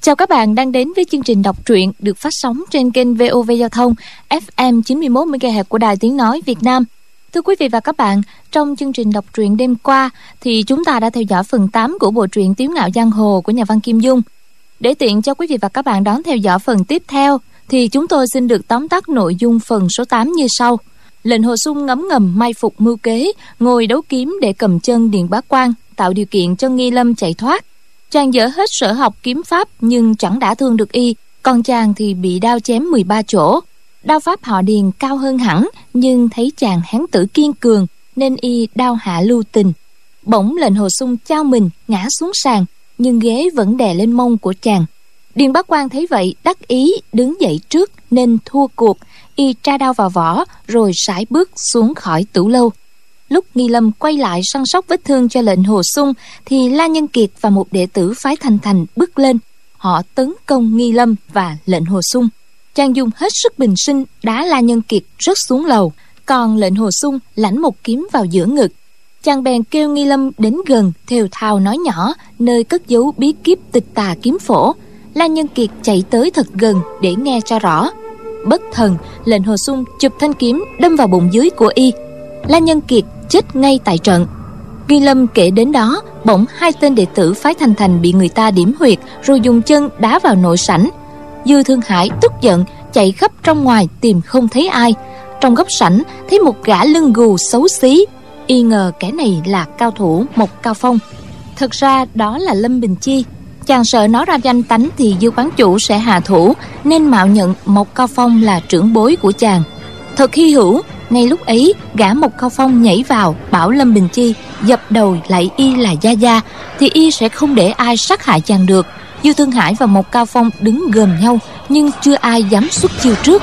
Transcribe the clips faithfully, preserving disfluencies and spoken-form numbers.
Chào các bạn đang đến với chương trình đọc truyện được phát sóng trên kênh vê o vê Giao thông ép em chín mươi mốt mê ga héc của Đài Tiếng Nói Việt Nam. Thưa quý vị và các bạn, trong chương trình đọc truyện đêm qua thì chúng ta đã theo dõi phần tám của bộ truyện Tiếu Ngạo Giang Hồ của nhà văn Kim Dung. Để tiện cho quý vị và các bạn đón theo dõi phần tiếp theo thì chúng tôi xin được tóm tắt nội dung phần số tám như sau. Lệnh Hồ Xung ngấm ngầm mai phục mưu kế, ngồi đấu kiếm để cầm chân Điền Bá Quang, tạo điều kiện cho Nghi Lâm chạy thoát. Chàng dở hết sở học kiếm pháp nhưng chẳng đả thương được y, còn chàng thì bị đao chém mười ba chỗ. Đao pháp họ Điền cao hơn hẳn, nhưng thấy chàng hán tử kiên cường nên y đao hạ lưu tình. Bỗng Lệnh Hồ Xung chao mình ngã xuống sàn, nhưng ghế vẫn đè lên mông của chàng. Điền Bá Quang thấy vậy đắc ý đứng dậy trước nên thua cuộc. Y tra đao vào vỏ rồi sải bước xuống khỏi tửu lâu. Lúc Nghi Lâm quay lại săn sóc vết thương cho Lệnh Hồ Xung thì La Nhân Kiệt và một đệ tử phái Thanh Thành bước lên. Họ tấn công Nghi Lâm và Lệnh Hồ Xung. Chàng dùng hết sức bình sinh đá La Nhân Kiệt rớt xuống lầu, còn Lệnh Hồ Xung lãnh một kiếm vào giữa ngực. Chàng bèn kêu Nghi Lâm đến gần, thều thào nói nhỏ nơi cất giấu bí kíp Tịch Tà Kiếm Phổ. La Nhân Kiệt chạy tới thật gần để nghe cho rõ. Bất thần, Lệnh Hồ Xung chụp thanh kiếm đâm vào bụng dưới của y. La Nhân Kiệt chết ngay tại trận. Nghi Lâm kể đến đó, bỗng hai tên đệ tử phái Thanh Thành bị người ta điểm huyệt rồi dùng chân đá vào nội sảnh. Dư Thương Hải tức giận chạy khắp trong ngoài tìm không thấy ai. Trong góc sảnh thấy một gã lưng gù xấu xí, y ngờ kẻ này là cao thủ Mộc Cao Phong. Thật ra đó là Lâm Bình Chi. Chàng sợ nó ra danh tánh thì Dư quán chủ sẽ hạ thủ, nên mạo nhận Mộc Cao Phong là trưởng bối của chàng. Thật hy hữu, ngay lúc ấy gã Mộc Cao Phong nhảy vào bảo Lâm Bình Chi dập đầu lạy y là gia gia, thì y sẽ không để ai sát hại chàng được. Dư Thương Hải và Mộc Cao Phong đứng gần nhau, nhưng chưa ai dám xuất chiêu trước.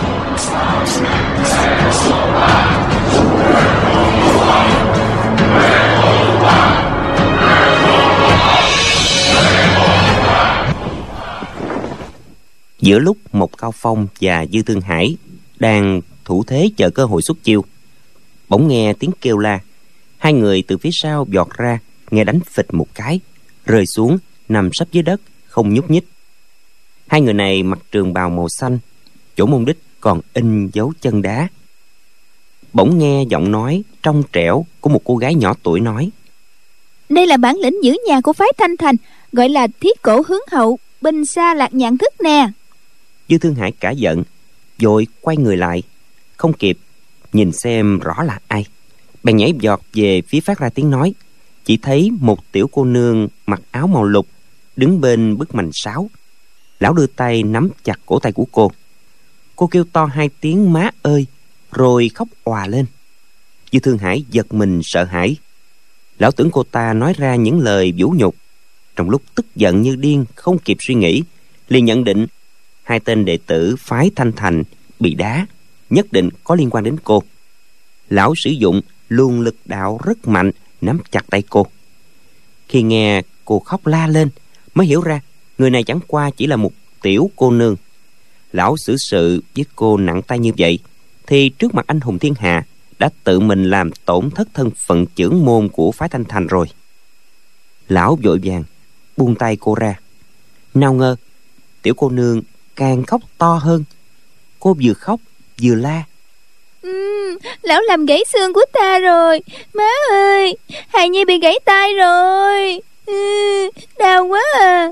Giữa lúc Mộc Cao Phong và Dư Thương Hải đang thủ thế chờ cơ hội xuất chiêu, bỗng nghe tiếng kêu la. Hai người từ phía sau vọt ra, nghe đánh phịch một cái, rơi xuống nằm sấp dưới đất không nhúc nhích. Hai người này mặc trường bào màu xanh, chỗ môn đích còn in dấu chân đá. Bỗng nghe giọng nói trong trẻo của một cô gái nhỏ tuổi nói: "Đây là bản lĩnh giữ nhà của phái Thanh Thành, gọi là thiết cổ hướng hậu, binh xa lạc nhạn thức nè." Dư Thương Hải cả giận, vội quay người lại, không kịp nhìn xem rõ là ai, bèn nhảy vọt về phía phát ra tiếng nói. Chỉ thấy một tiểu cô nương mặc áo màu lục đứng bên bức mành sáo. Lão đưa tay nắm chặt cổ tay của cô. Cô kêu to hai tiếng má ơi, rồi khóc òa lên. Dư Thương Hải giật mình sợ hãi. Lão tưởng cô ta nói ra những lời vũ nhục. Trong lúc tức giận như điên, không kịp suy nghĩ, liền nhận định hai tên đệ tử phái Thanh Thành bị đá nhất định có liên quan đến cô. Lão sử dụng luồng lực đạo rất mạnh nắm chặt tay cô. Khi nghe cô khóc la lên, mới hiểu ra người này chẳng qua chỉ là một tiểu cô nương. Lão xử sự với cô nặng tay như vậy thì trước mặt anh hùng thiên hạ đã tự mình làm tổn thất thân phận trưởng môn của phái Thanh Thành rồi. Lão vội vàng buông tay cô ra. Nào ngờ tiểu cô nương càng khóc to hơn. Cô vừa khóc vừa la: uhm, "Lão làm gãy xương của ta rồi, má ơi, Hài Nhi bị gãy tay rồi, uhm, đau quá à."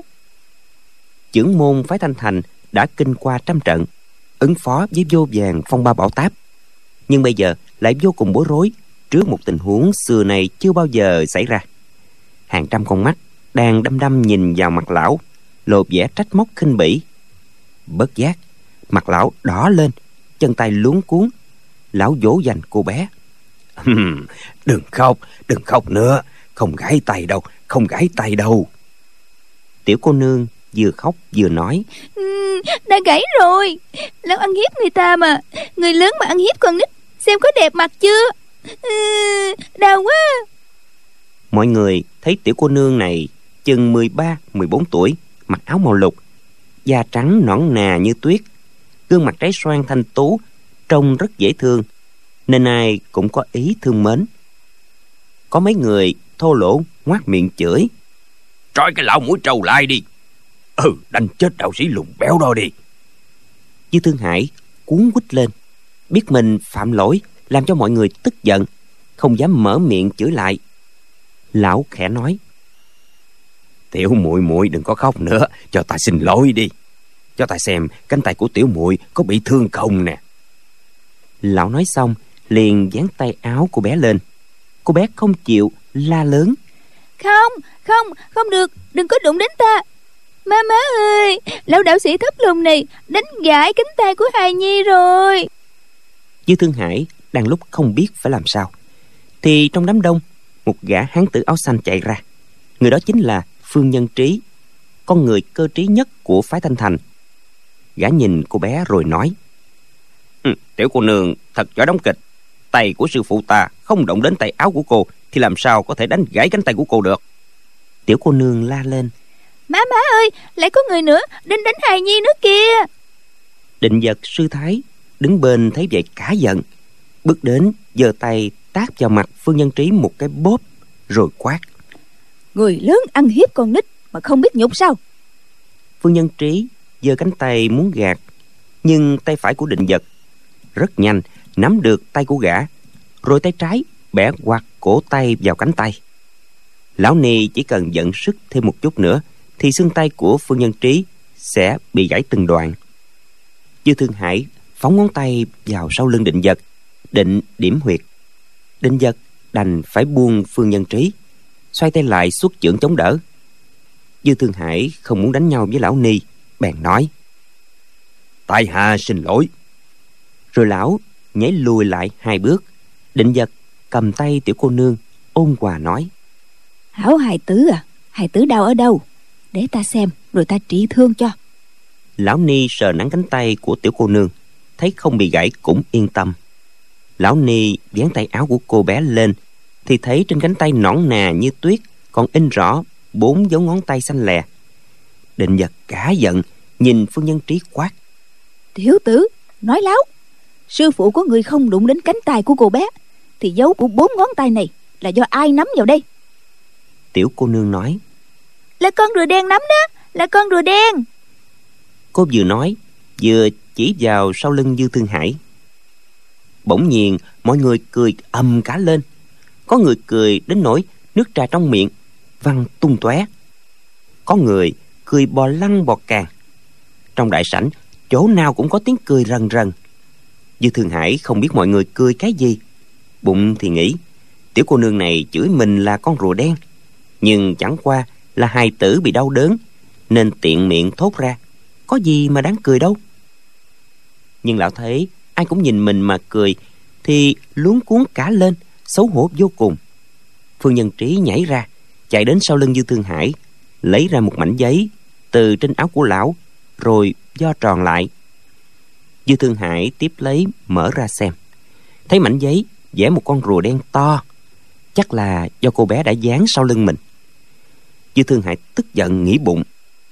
Trưởng môn phái Thanh Thành đã kinh qua trăm trận, ứng phó với vô vàn phong ba bão táp, nhưng bây giờ lại vô cùng bối rối trước một tình huống xưa này chưa bao giờ xảy ra. Hàng trăm con mắt đang đăm đăm nhìn vào mặt lão, lộ vẻ trách móc khinh bỉ. Bất giác mặt lão đỏ lên, chân tay luống cuống. Lão dỗ dành cô bé: "Đừng khóc, đừng khóc nữa, không gãy tay đâu, không gãy tay đâu." Tiểu cô nương vừa khóc vừa nói: uhm, "Đã gãy rồi, lão ăn hiếp người ta mà, người lớn mà ăn hiếp con nít, xem có đẹp mặt chưa, uhm, đau quá." Mọi người thấy tiểu cô nương này chừng mười ba mười bốn tuổi, mặc áo màu lục, da trắng nõn nà như tuyết, gương mặt trái xoan thanh tú, trông rất dễ thương, nên ai cũng có ý thương mến. Có mấy người thô lỗ ngoác miệng chửi: "Trói cái lão mũi trâu lại đi." Ừ, đánh chết đạo sĩ lùn béo đó đi. Dư Thương Hải cuống quýt lên, biết mình phạm lỗi, làm cho mọi người tức giận, không dám mở miệng chửi lại. Lão khẽ nói: Tiểu muội muội đừng có khóc nữa, cho ta xin lỗi đi. Cho ta xem cánh tay của tiểu muội có bị thương không nè. Lão nói xong liền dán tay áo cô bé lên. Cô bé không chịu, la lớn: Không, không, không được, đừng có đụng đến ta. Má má ơi, lão đạo sĩ thấp lùn này đánh gãy cánh tay của hài nhi rồi. Dư Thương Hải đang lúc không biết phải làm sao, thì trong đám đông, một gã hán tử áo xanh chạy ra. Người đó chính là Phương Nhân Trí, con người cơ trí nhất của phái Thanh Thành. Gã nhìn cô bé rồi nói: ừ, Tiểu cô nương thật giỏi đóng kịch. Tay của sư phụ ta không động đến tay áo của cô, thì làm sao có thể đánh gãy cánh tay của cô được? Tiểu cô nương la lên: Má má ơi, lại có người nữa đến đánh hài nhi nữa kìa. Định Vật sư thái đứng bên thấy vậy cả giận, bước đến giơ tay tát vào mặt Phương Nhân Trí một cái bóp, rồi quát: Người lớn ăn hiếp con nít mà không biết nhục sao? Phương Nhân Trí giơ cánh tay muốn gạt, nhưng tay phải của Định Vật rất nhanh nắm được tay của gã, rồi tay trái bẻ quạt cổ tay vào cánh tay. Lão Ni chỉ cần vận sức thêm một chút nữa thì xương tay của Phương Nhân Trí sẽ bị gãy từng đoạn. Dư Thương Hải phóng ngón tay vào sau lưng Định Vật, định điểm huyệt. Định Vật đành phải buông Phương Nhân Trí, xoay tay lại xuất chưởng chống đỡ. Dư Thương Hải không muốn đánh nhau với lão Ni, bèn nói: Tại hạ xin lỗi. Rồi lão nhảy lùi lại hai bước. Định Vật cầm tay tiểu cô nương, ôn hòa nói: Hảo hài tử à, hài tử đau ở đâu? Để ta xem rồi ta trị thương cho. Lão Ni sờ nắn cánh tay của tiểu cô nương, thấy không bị gãy cũng yên tâm. Lão Ni dán tay áo của cô bé lên, thì thấy trên cánh tay nõn nà như tuyết còn in rõ bốn dấu ngón tay xanh lè. Định Vật cả giận nhìn Phương Nhân Trí quát: Tiểu tử, nói láo. Sư phụ của người không đụng đến cánh tay của cô bé, thì dấu của bốn ngón tay này là do ai nắm vào đây? Tiểu cô nương nói: Là con rùa đen nắm đó, là con rùa đen. Cô vừa nói vừa chỉ vào sau lưng Dư Thương Hải. Bỗng nhiên mọi người cười ầm cả lên. Có người cười đến nỗi nước trà trong miệng văng tung tóe, có người cười bò lăn bò càng. Trong đại sảnh chỗ nào cũng có tiếng cười rần rần. Dư Thương Hải không biết mọi người cười cái gì, bụng thì nghĩ tiểu cô nương này chửi mình là con rùa đen, nhưng chẳng qua là hài tử bị đau đớn nên tiện miệng thốt ra, có gì mà đáng cười đâu. Nhưng lão thấy ai cũng nhìn mình mà cười thì luống cuống cả lên, xấu hổ vô cùng. Phương Nhân Trí nhảy ra, chạy đến sau lưng Dư Thương Hải, lấy ra một mảnh giấy từ trên áo của lão, rồi vo tròn lại. Dư Thương Hải tiếp lấy mở ra xem, thấy mảnh giấy vẽ một con rùa đen to, chắc là do cô bé đã dán sau lưng mình. Dư Thương Hải tức giận nghĩ bụng: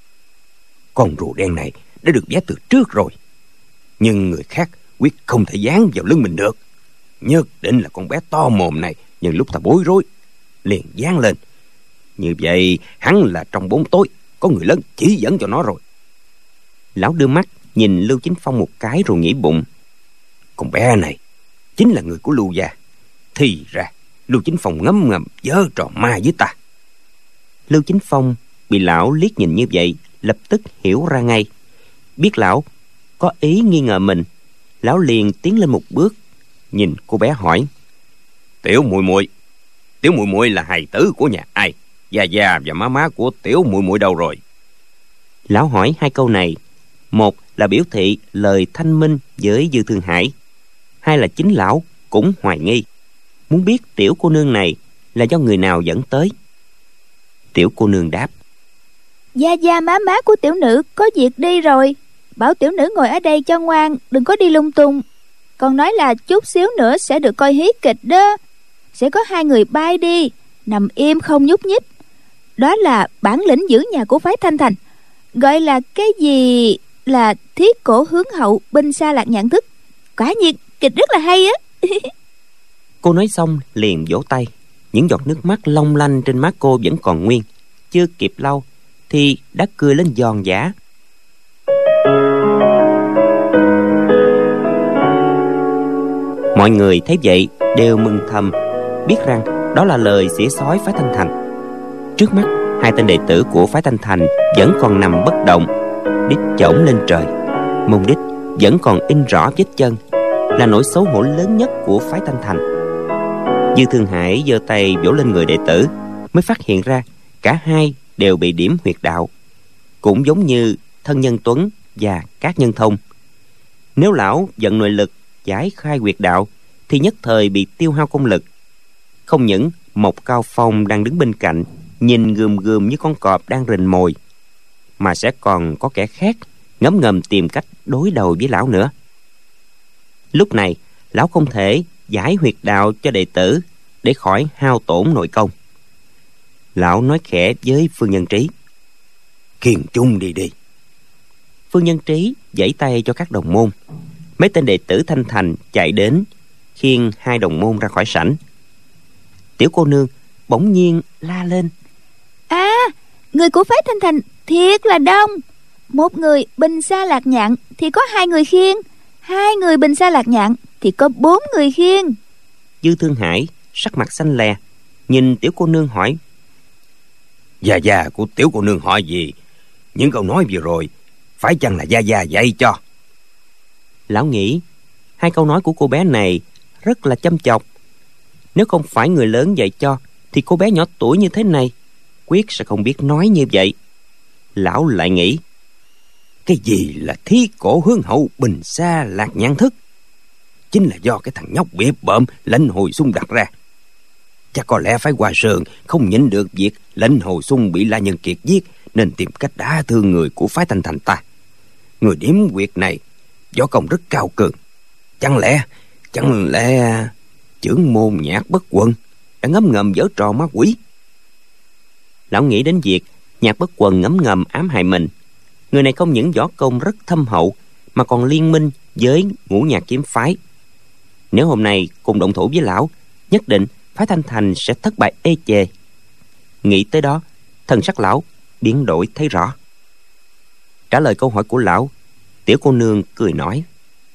Con rùa đen này đã được vẽ từ trước rồi, nhưng người khác quyết không thể dán vào lưng mình được. Nhất định là con bé to mồm này nhân lúc ta bối rối liền dán lên. Như vậy hắn là trong bóng tối có người lớn chỉ dẫn cho nó rồi. Lão đưa mắt nhìn Lưu Chính Phong một cái rồi nghĩ bụng: Con bé này chính là người của Lưu gia. Thì ra Lưu Chính Phong ngấm ngầm giở trò ma với ta. Lưu Chính Phong bị lão liếc nhìn như vậy, lập tức hiểu ra ngay. Biết lão có ý nghi ngờ mình, lão liền tiến lên một bước, nhìn cô bé hỏi: Tiểu muội muội, tiểu muội muội là hài tử của nhà ai? Gia gia và má má của tiểu muội muội đâu rồi? Lão hỏi hai câu này, một là biểu thị lời thanh minh với Dư Thương Hải, hai là chính lão cũng hoài nghi, muốn biết tiểu cô nương này là do người nào dẫn tới. Tiểu cô nương đáp: Gia gia má má của tiểu nữ có việc đi rồi, bảo tiểu nữ ngồi ở đây cho ngoan, đừng có đi lung tung. Còn nói là chút xíu nữa sẽ được coi hí kịch đó. Sẽ có hai người bay đi, nằm im không nhúc nhích. Đó là bản lĩnh giữ nhà của phái Thanh Thành, gọi là cái gì là thiết cổ hướng hậu, binh xa lạc nhạn thức. Quả nhiên kịch rất là hay á. Cô nói xong liền vỗ tay. Những giọt nước mắt long lanh trên má cô vẫn còn nguyên. Chưa kịp lau thì đã cười lên giòn giã. Mọi người thấy vậy đều mừng thầm, biết rằng đó là lời xỉa xói phái Thanh Thành. Trước mắt, hai tên đệ tử của phái Thanh Thành vẫn còn nằm bất động, đít chổng lên trời. Mông đít vẫn còn in rõ vết chân, là nỗi xấu hổ lớn nhất của phái Thanh Thành. Dư Thương Hải giơ tay vỗ lên người đệ tử, mới phát hiện ra cả hai đều bị điểm huyệt đạo, cũng giống như Thân Nhân Tuấn và Cát Nhân Thông. Nếu lão vận nội lực giải khai huyệt đạo thì nhất thời bị tiêu hao công lực. Không những Mộc Cao Phong đang đứng bên cạnh nhìn gườm gườm như con cọp đang rình mồi, mà sẽ còn có kẻ khác ngấm ngầm tìm cách đối đầu với lão nữa. Lúc này lão không thể giải huyệt đạo cho đệ tử để khỏi hao tổn nội công. Lão nói khẽ với Phương Nhân Trí: "Khiêng chung đi đi." Phương Nhân Trí giãy tay cho các đồng môn. Mấy tên đệ tử Thanh Thành chạy đến khiêng hai đồng môn ra khỏi sảnh. Tiểu cô nương bỗng nhiên la lên: À, người của phái Thanh Thành thiệt là đông. Một người bình xa lạc nhạn thì có hai người khiêng, hai người bình xa lạc nhạn thì có bốn người khiêng. Dư Thương Hải sắc mặt xanh lè, nhìn tiểu cô nương hỏi: Gia gia của tiểu cô nương hỏi gì? Những câu nói vừa rồi phải chăng là gia gia dạy cho? Lão nghĩ hai câu nói của cô bé này rất là châm chọc. Nếu không phải người lớn dạy cho thì cô bé nhỏ tuổi như thế này quyết sẽ không biết nói như vậy. Lão lại nghĩ: Cái gì là thí cổ hướng hậu bình xa lạc nhạn thức? Chính là do cái thằng nhóc bịp bợm Lệnh Hồi Xung đặt ra. Chắc có lẽ phái Hoa Sơn không nhịn được việc Lệnh Hồi Xung bị La Nhân Kiệt giết, nên tìm cách đả thương người của phái Thanh Thành ta. Người điểm quyệt này võ công rất cao cường. Chẳng lẽ Chẳng lẽ trưởng môn Nhạc Bất Quần đã ngấm ngầm giở trò ma quỷ? Lão nghĩ đến việc Nhạc Bất Quần ngấm ngầm ám hại mình. Người này không những võ công rất thâm hậu mà còn liên minh với Ngũ Nhạc kiếm phái. Nếu hôm nay cùng động thủ với lão, nhất định phái Thanh Thành sẽ thất bại ê chề. Nghĩ tới đó, thần sắc lão biến đổi thấy rõ. Trả lời câu hỏi của lão, tiểu cô nương cười nói: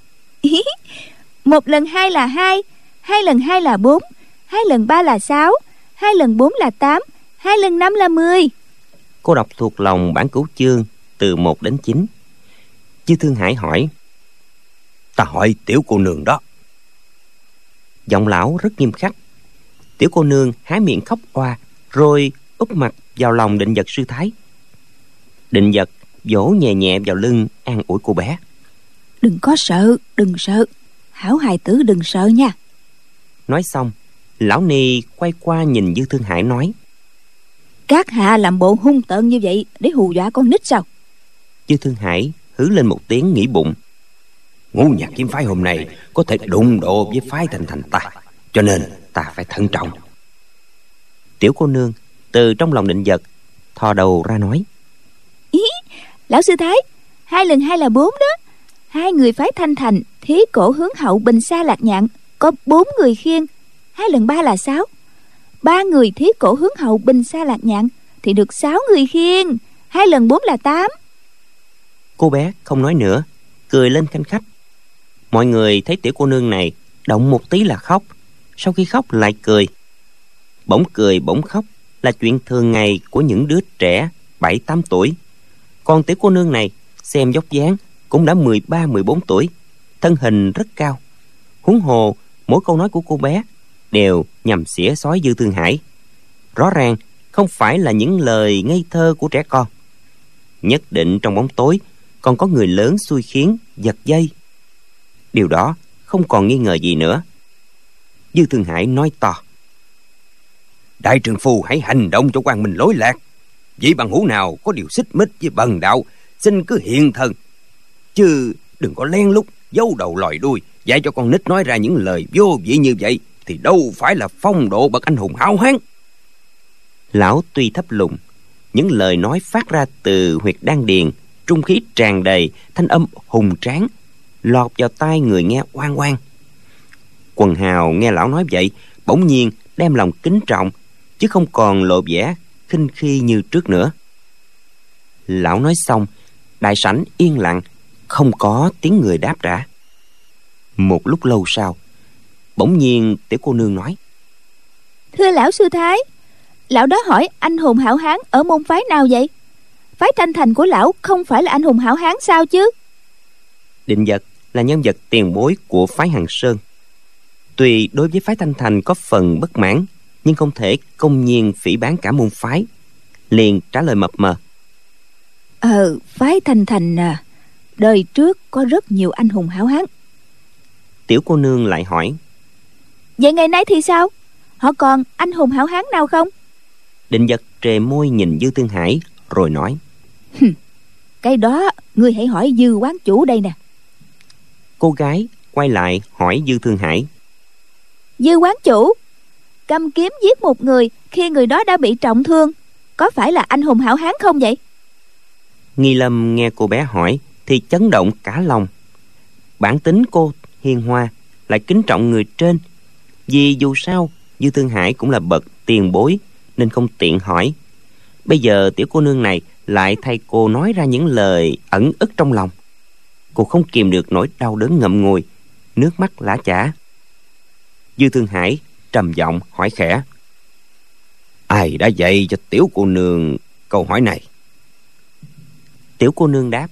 Một lần hai là hai, hai lần hai là bốn, hai lần ba là sáu, hai lần bốn là tám, hai lần năm là mười. Cô đọc thuộc lòng bản cửu chương từ một đến chín. Dư Thương Hải hỏi: Ta hỏi tiểu cô nương đó. Giọng lão rất nghiêm khắc. Tiểu cô nương há miệng khóc oa, rồi úp mặt vào lòng Định Vật sư thái. Định Vật vỗ nhẹ nhẹ vào lưng an ủi cô bé: Đừng có sợ, đừng sợ, hảo hài tử đừng sợ nha. Nói xong, lão ni quay qua nhìn Dư Thương Hải nói: Các hạ làm bộ hung tợn như vậy để hù dọa con nít sao? Dư Thương Hải hứ lên một tiếng nghĩ bụng: Ngũ Nhạc kiếm phái hôm nay có thể đụng độ với phái Thanh Thành ta, cho nên ta phải thận trọng. Tiểu cô nương từ trong lòng Định Vật thò đầu ra nói: Ý, lão sư thái, hai lần hai là bốn đó. Hai người phái Thanh Thành thí cổ hướng hậu bình xa lạc nhạn có bốn người khiêng, hai lần ba là sáu. Ba người thí cổ hướng hậu bình xa lạc nhạn thì được sáu người khiêng, hai lần bốn là tám. Cô bé không nói nữa, cười lên khanh khách. Mọi người thấy tiểu cô nương này động một tí là khóc, sau khi khóc lại cười. Bỗng cười bỗng khóc là chuyện thường ngày của những đứa trẻ bảy tám tuổi. Còn tiểu cô nương này xem vóc dáng cũng đã mười ba mười bốn tuổi, thân hình rất cao. Huống hồ mỗi câu nói của cô bé đều nhằm xỉa xói Dư Thương Hải. Rõ ràng không phải là những lời ngây thơ của trẻ con. Nhất định trong bóng tối còn có người lớn xui khiến giật dây. Điều đó không còn nghi ngờ gì nữa. Dư Thương Hải nói to: Đại trượng phu hãy hành động cho quang minh lối lạc. Vị bằng hữu nào có điều xích mích với bần đạo, xin cứ hiện thân, chứ đừng có lén lút giấu đầu lòi đuôi dạy cho con nít nói ra những lời vô vị như vậy, thì đâu phải là phong độ bậc anh hùng háo hán. Lão tuy thấp lùng, những lời nói phát ra từ huyệt đan điền, trung khí tràn đầy, thanh âm hùng tráng lọt vào tai người nghe oang oang. Quần hào nghe lão nói vậy bỗng nhiên đem lòng kính trọng, chứ không còn lộ vẻ khinh khi như trước nữa. Lão nói xong, đại sảnh yên lặng, không có tiếng người đáp trả. Một lúc lâu sau, bỗng nhiên tiểu cô nương nói: Thưa lão sư thái, lão đó hỏi anh hùng hảo hán ở môn phái nào vậy? Phái Thanh Thành của lão không phải là anh hùng hảo hán sao chứ? Định Vật là nhân vật tiền bối của phái Hằng Sơn. Tuy đối với phái Thanh Thành có phần bất mãn, nhưng không thể công nhiên phỉ báng cả môn phái, liền trả lời mập mờ: Ờ, phái Thanh Thành à, đời trước có rất nhiều anh hùng hảo hán. Tiểu cô nương lại hỏi: Vậy ngày nay thì sao? Họ còn anh hùng hảo hán nào không? Định Vật trề môi nhìn Dư Thương Hải rồi nói: Cái đó ngươi hãy hỏi Dư quán chủ đây nè. Cô gái quay lại hỏi Dư Thương Hải: Dư quán chủ, cầm kiếm giết một người khi người đó đã bị trọng thương, có phải là anh hùng hảo hán không vậy? Nghi Lâm nghe cô bé hỏi thì chấn động cả lòng. Bản tính cô hiền hòa, lại kính trọng người trên, vì dù sao Dư Thương Hải cũng là bậc tiền bối nên không tiện hỏi. Bây giờ tiểu cô nương này lại thay cô nói ra những lời ẩn ức trong lòng. Cô không kìm được nỗi đau đớn ngậm ngùi, nước mắt lã chã. Dư Thương Hải trầm giọng hỏi khẽ: Ai đã dạy cho tiểu cô nương câu hỏi này? Tiểu cô nương đáp: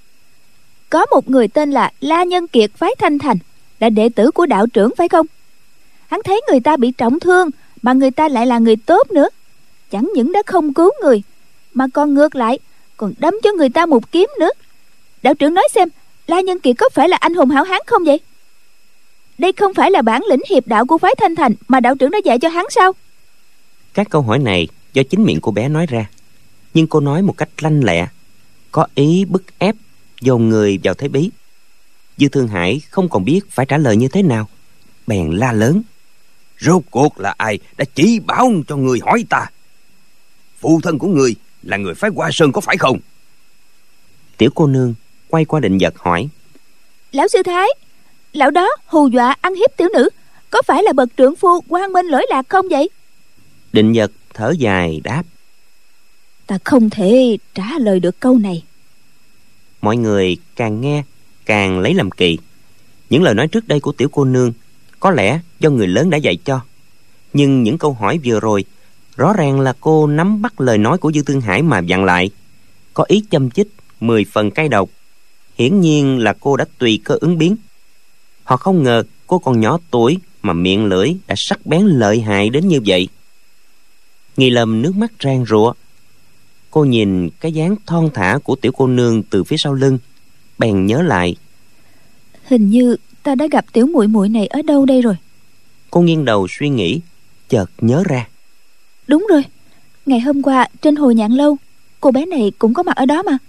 Có một người tên là La Nhân Kiệt phái Thanh Thành, là đệ tử của đạo trưởng phải không? Hắn thấy người ta bị trọng thương mà người ta lại là người tốt nữa, chẳng những đã không cứu người mà còn ngược lại còn đâm cho người ta một kiếm nữa. Đạo trưởng nói xem, La Nhân Kiệt có phải là anh hùng hảo hán không vậy? Đây không phải là bản lĩnh hiệp đạo của phái Thanh Thành mà đạo trưởng đã dạy cho hắn sao? Các câu hỏi này do chính miệng cô bé nói ra, nhưng cô nói một cách lanh lẹ, có ý bức ép, dồn người vào thế bí. Dư Thương Hải không còn biết phải trả lời như thế nào, bèn la lớn: Rốt cuộc là ai đã chỉ bảo cho người hỏi ta? Phụ thân của người là người phái Hoa Sơn có phải không? Tiểu cô nương quay qua Định Vật hỏi: Lão sư thái, lão đó hù dọa ăn hiếp tiểu nữ, có phải là bậc trượng phu quang minh lỗi lạc không vậy? Định Vật thở dài đáp: Ta không thể trả lời được câu này. Mọi người càng nghe càng lấy làm kỳ. Những lời nói trước đây của tiểu cô nương có lẽ do người lớn đã dạy cho, nhưng những câu hỏi vừa rồi rõ ràng là cô nắm bắt lời nói của Dư Thương Hải mà vặn lại, có ý châm chích mười phần cay độc. Hiển nhiên là cô đã tùy cơ ứng biến. Họ không ngờ cô còn nhỏ tuổi mà miệng lưỡi đã sắc bén lợi hại đến như vậy. Nghi Lâm nước mắt rang rụa. Cô nhìn cái dáng thon thả của tiểu cô nương từ phía sau lưng, bèn nhớ lại: Hình như ta đã gặp tiểu muội muội này ở đâu đây rồi. Cô nghiêng đầu suy nghĩ, chợt nhớ ra: Đúng rồi, ngày hôm qua trên Hồ Nhạn Lâu, cô bé này cũng có mặt ở đó mà.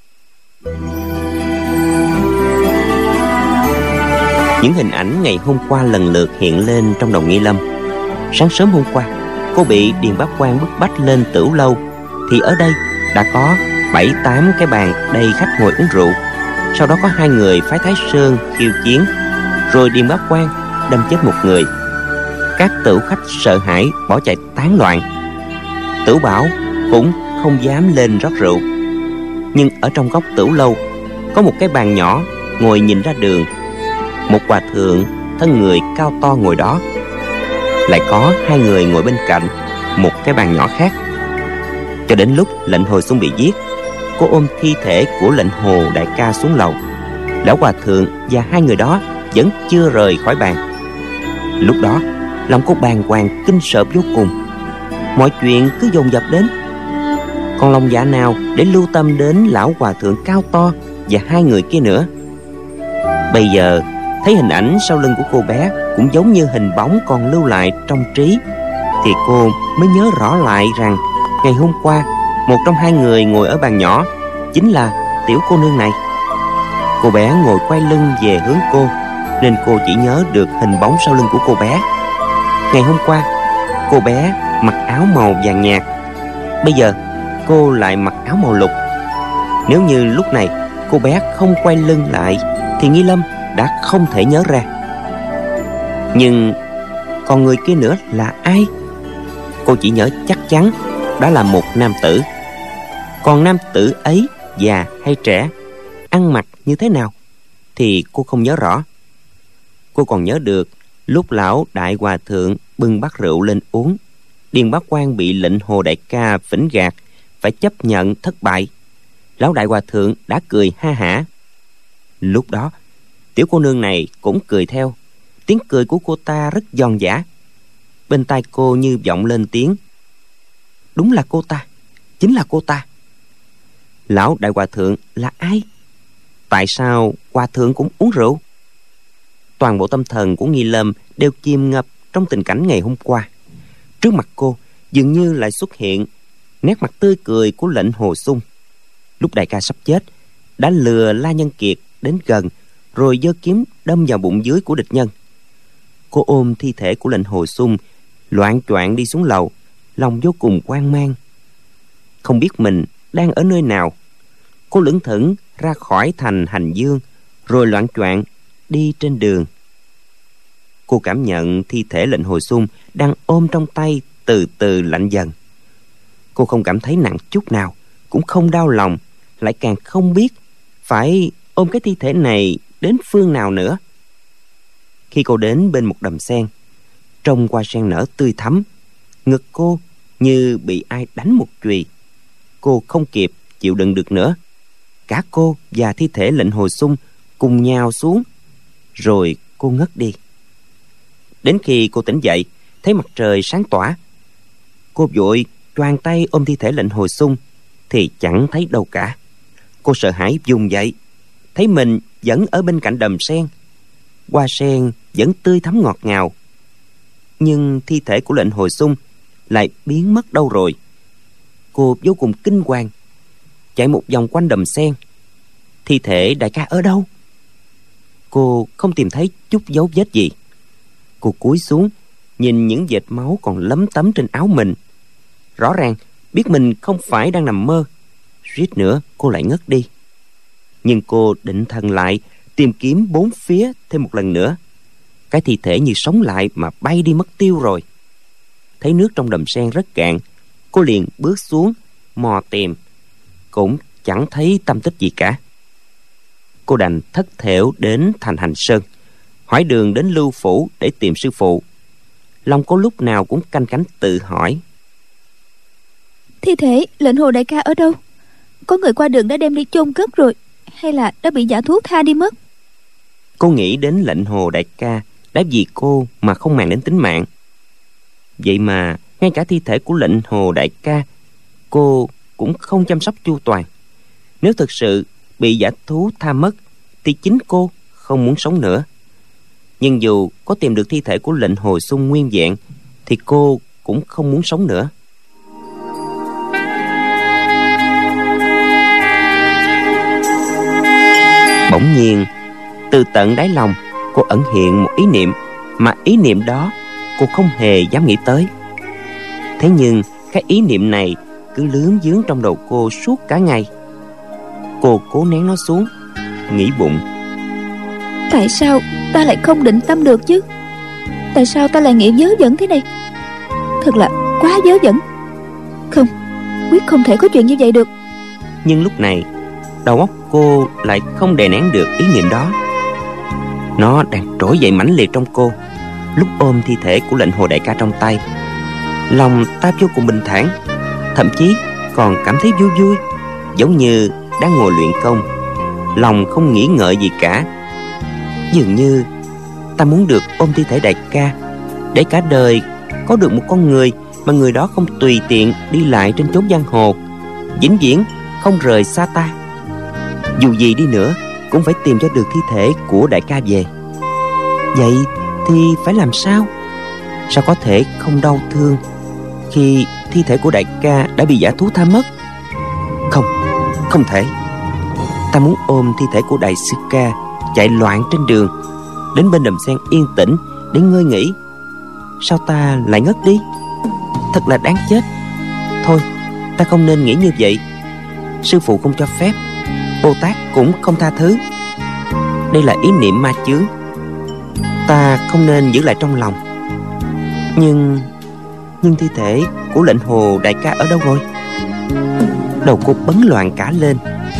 Những hình ảnh ngày hôm qua lần lượt hiện lên trong đầu Nghi Lâm. Sáng sớm hôm qua, cô bị Điền Bác Quan bức bách lên Tửu Lâu, thì ở đây đã có bảy tám cái bàn đầy khách ngồi uống rượu. Sau đó có hai người phái Thái Sơn khiêu chiến, rồi Điền Bác Quan đâm chết một người. Các tửu khách sợ hãi bỏ chạy tán loạn. Tửu Bảo cũng không dám lên rót rượu. Nhưng ở trong góc Tửu Lâu có một cái bàn nhỏ ngồi nhìn ra đường. Một hòa thượng thân người cao to ngồi đó, lại có hai người ngồi bên cạnh một cái bàn nhỏ khác. Cho đến lúc lệnh Hồi Xuân bị giết, cô ôm thi thể của lệnh Hồ đại ca xuống lầu. Lão hòa thượng và hai người đó vẫn chưa rời khỏi bàn. Lúc đó lòng cô bàng hoàng kinh sợ vô cùng. Mọi chuyện cứ dồn dập đến, còn lòng dạ nào để lưu tâm đến lão hòa thượng cao to và hai người kia nữa. Bây giờ thấy hình ảnh sau lưng của cô bé cũng giống như hình bóng còn lưu lại trong trí, thì cô mới nhớ rõ lại rằng ngày hôm qua một trong hai người ngồi ở bàn nhỏ chính là tiểu cô nương này. Cô bé ngồi quay lưng về hướng cô, nên cô chỉ nhớ được hình bóng sau lưng của cô bé. Ngày hôm qua cô bé mặc áo màu vàng nhạt, bây giờ cô lại mặc áo màu lục. Nếu như lúc này cô bé không quay lưng lại thì Nghi Lâm đã không thể nhớ ra. Nhưng còn người kia nữa là ai? Cô chỉ nhớ chắc chắn đó là một nam tử. Còn nam tử ấy già hay trẻ, ăn mặc như thế nào thì cô không nhớ rõ. Cô còn nhớ được lúc lão đại hòa thượng bưng bát rượu lên uống, Điền Bá Quang bị lệnh Hồ đại ca phỉnh gạt, phải chấp nhận thất bại. Lão đại hòa thượng đã cười ha hả. Lúc đó tiểu cô nương này cũng cười theo. Tiếng cười của cô ta rất giòn giã. Bên tai cô như vọng lên tiếng: đúng là cô ta, chính là cô ta. Lão đại hòa thượng là ai? Tại sao hòa thượng cũng uống rượu? Toàn bộ tâm thần của Nghi Lâm đều chìm ngập trong tình cảnh ngày hôm qua. Trước mặt cô dường như lại xuất hiện nét mặt tươi cười của lệnh Hồ Xung. Lúc đại ca sắp chết, đã lừa La Nhân Kiệt đến gần, rồi giơ kiếm đâm vào bụng dưới của địch nhân. Cô ôm thi thể của lệnh Hồ Xung, loạng choạng đi xuống lầu, lòng vô cùng hoang mang. Không biết mình đang ở nơi nào. Cô lững thững ra khỏi thành Hành Dương, rồi loạng choạng đi trên đường. Cô cảm nhận thi thể lệnh Hồ Xung đang ôm trong tay từ từ lạnh dần. Cô không cảm thấy nặng chút nào, cũng không đau lòng, lại càng không biết phải ôm cái thi thể này đến phương nào nữa. Khi cô đến bên một đầm sen, trông hoa sen nở tươi thắm, ngực cô như bị ai đánh một chùy. Cô không kịp chịu đựng được nữa. Cả cô và thi thể lệnh Hồ Xung cùng nhào xuống, rồi cô ngất đi. Đến khi cô tỉnh dậy, thấy mặt trời sáng tỏa, cô vội choàng tay ôm thi thể lệnh Hồ Xung thì chẳng thấy đâu cả. Cô sợ hãi vùng dậy, thấy mình vẫn ở bên cạnh đầm sen. Hoa sen vẫn tươi thắm ngọt ngào, nhưng thi thể của lệnh Hồ Xung lại biến mất đâu rồi. Cô vô cùng kinh hoàng, chạy một vòng quanh đầm sen. Thi thể đại ca ở đâu? Cô không tìm thấy chút dấu vết gì. Cô cúi xuống nhìn những vệt máu còn lấm tấm trên áo mình. Rõ ràng biết mình không phải đang nằm mơ. Suýt nữa cô lại ngất đi. Nhưng cô định thần lại, tìm kiếm bốn phía thêm một lần nữa. Cái thi thể như sống lại mà bay đi mất tiêu rồi. Thấy nước trong đầm sen rất cạn, cô liền bước xuống mò tìm, cũng chẳng thấy tâm tích gì cả. Cô đành thất thểu đến thành Hành Sơn, hỏi đường đến Lưu Phủ để tìm sư phụ. Lòng cô lúc nào cũng canh cánh tự hỏi: thi thể lệnh Hồ đại ca ở đâu? Có người qua đường đã đem đi chôn cất rồi, hay là đã bị giả thú tha đi mất? Cô nghĩ đến lệnh Hồ đại ca đã vì cô mà không màng đến tính mạng. Vậy mà ngay cả thi thể của lệnh Hồ đại ca cô cũng không chăm sóc chu toàn. Nếu thực sự bị giả thú tha mất thì chính cô không muốn sống nữa. Nhưng dù có tìm được thi thể của lệnh Hồ Xung nguyên vẹn thì cô cũng không muốn sống nữa. Bỗng nhiên, từ tận đáy lòng cô ẩn hiện một ý niệm, mà ý niệm đó cô không hề dám nghĩ tới. Thế nhưng cái ý niệm này cứ lướng vướng trong đầu cô suốt cả ngày. Cô cố nén nó xuống, nghĩ bụng: tại sao ta lại không định tâm được chứ? Tại sao ta lại nghĩ dớ dẫn thế này? Thật là quá dớ dẫn. Không, quyết không thể có chuyện như vậy được. Nhưng lúc này đầu óc cô lại không đè nén được ý niệm đó. Nó đang trỗi dậy mãnh liệt trong cô. Lúc ôm thi thể của lệnh Hồ đại ca trong tay, lòng ta vô cùng bình thản, thậm chí còn cảm thấy vui vui, giống như đang ngồi luyện công, lòng không nghĩ ngợi gì cả. Dường như ta muốn được ôm thi thể đại ca, để cả đời có được một con người mà người đó không tùy tiện đi lại trên chốn giang hồ, vĩnh viễn không rời xa ta. Dù gì đi nữa cũng phải tìm cho được thi thể của đại ca về. Vậy thì phải làm sao? Sao có thể không đau thương khi thi thể của đại ca đã bị giả thú tha mất? Không, không thể. Ta muốn ôm thi thể của đại sư ca chạy loạn trên đường, đến bên đầm sen yên tĩnh để ngơi nghỉ. Sao ta lại ngất đi? Thật là đáng chết. Thôi, ta không nên nghĩ như vậy. Sư phụ không cho phép, Bồ Tát cũng không tha thứ. Đây là ý niệm ma chướng, ta không nên giữ lại trong lòng. Nhưng Nhưng thi thể của lệnh Hồ đại ca ở đâu rồi? Đầu cô bấn loạn cả lên.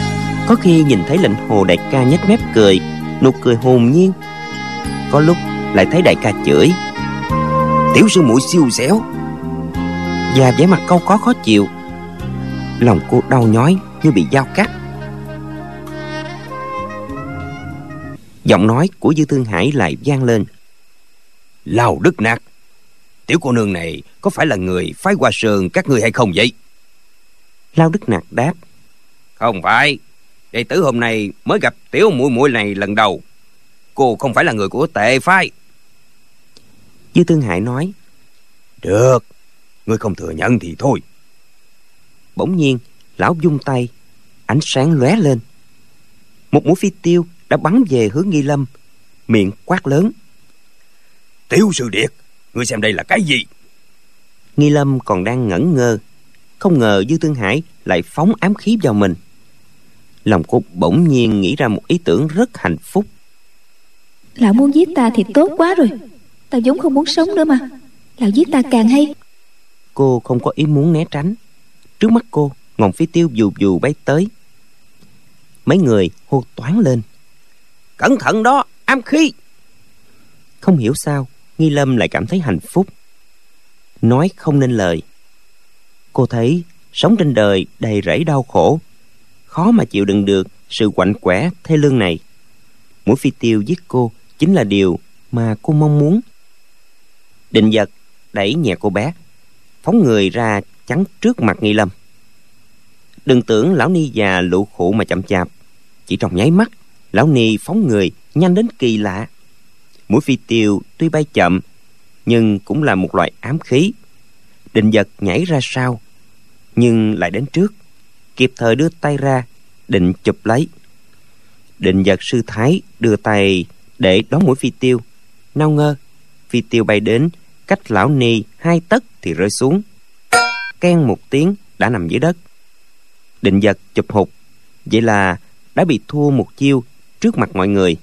Có khi nhìn thấy lệnh hồ đại ca nhếch mép cười, nụ cười hồn nhiên. Có lúc lại thấy đại ca chửi: tiểu sư muội siêu xẻo, và vẻ mặt cau có khó chịu. Lòng cô đau nhói như bị dao cắt. Giọng nói của Dư Thương Hải lại vang lên: Lào Đức Nạc, tiểu cô nương này có phải là người phái Hoa Sơn các ngươi hay không vậy? Lao Đức Nạc đáp: Không phải, đệ tử hôm nay mới gặp tiểu muội muội này lần đầu. Cô không phải là người của Tệ phái. Dư Thương Hải nói: Được, ngươi không thừa nhận thì thôi. Bỗng nhiên lão vung tay, ánh sáng lóe lên. Một mũi phi tiêu đã bắn về hướng Nghi Lâm, miệng quát lớn: Tiểu sư điệt, ngươi xem đây là cái gì? Nghi Lâm còn đang ngẩn ngơ, không ngờ Dư Thương Hải lại phóng ám khí vào mình. Lòng cô bỗng nhiên nghĩ ra một ý tưởng rất hạnh phúc. Lão muốn giết ta thì tốt quá rồi. Ta vốn không muốn sống nữa mà. Lão giết ta càng hay. Cô không có ý muốn né tránh. Trước mắt cô, ngọn phi tiêu vù vù bay tới. Mấy người hô toáng lên: Cẩn thận đó, ám khí! Không hiểu sao Nghi Lâm lại cảm thấy hạnh phúc, nói không nên lời. Cô thấy sống trên đời đầy rẫy đau khổ, khó mà chịu đựng được sự quạnh quẻ thê lương này. Mũi phi tiêu giết cô chính là điều mà cô mong muốn. Định Vật đẩy nhẹ cô bé, phóng người ra chắn trước mặt Nghi Lâm. Đừng tưởng lão ni già lụ khụ mà chậm chạp. Chỉ trong nháy mắt, lão ni phóng người nhanh đến kỳ lạ. Mũi phi tiêu tuy bay chậm, nhưng cũng là một loại ám khí. Định Vật nhảy ra sau, nhưng lại đến trước, kịp thời đưa tay ra định chụp lấy. Định Vật sư thái đưa tay để đón mũi phi tiêu. Nào ngơ, phi tiêu bay đến cách lão ni hai tấc thì rơi xuống, keng một tiếng đã nằm dưới đất. Định Vật chụp hụt, vậy là đã bị thua một chiêu trước mặt mọi người.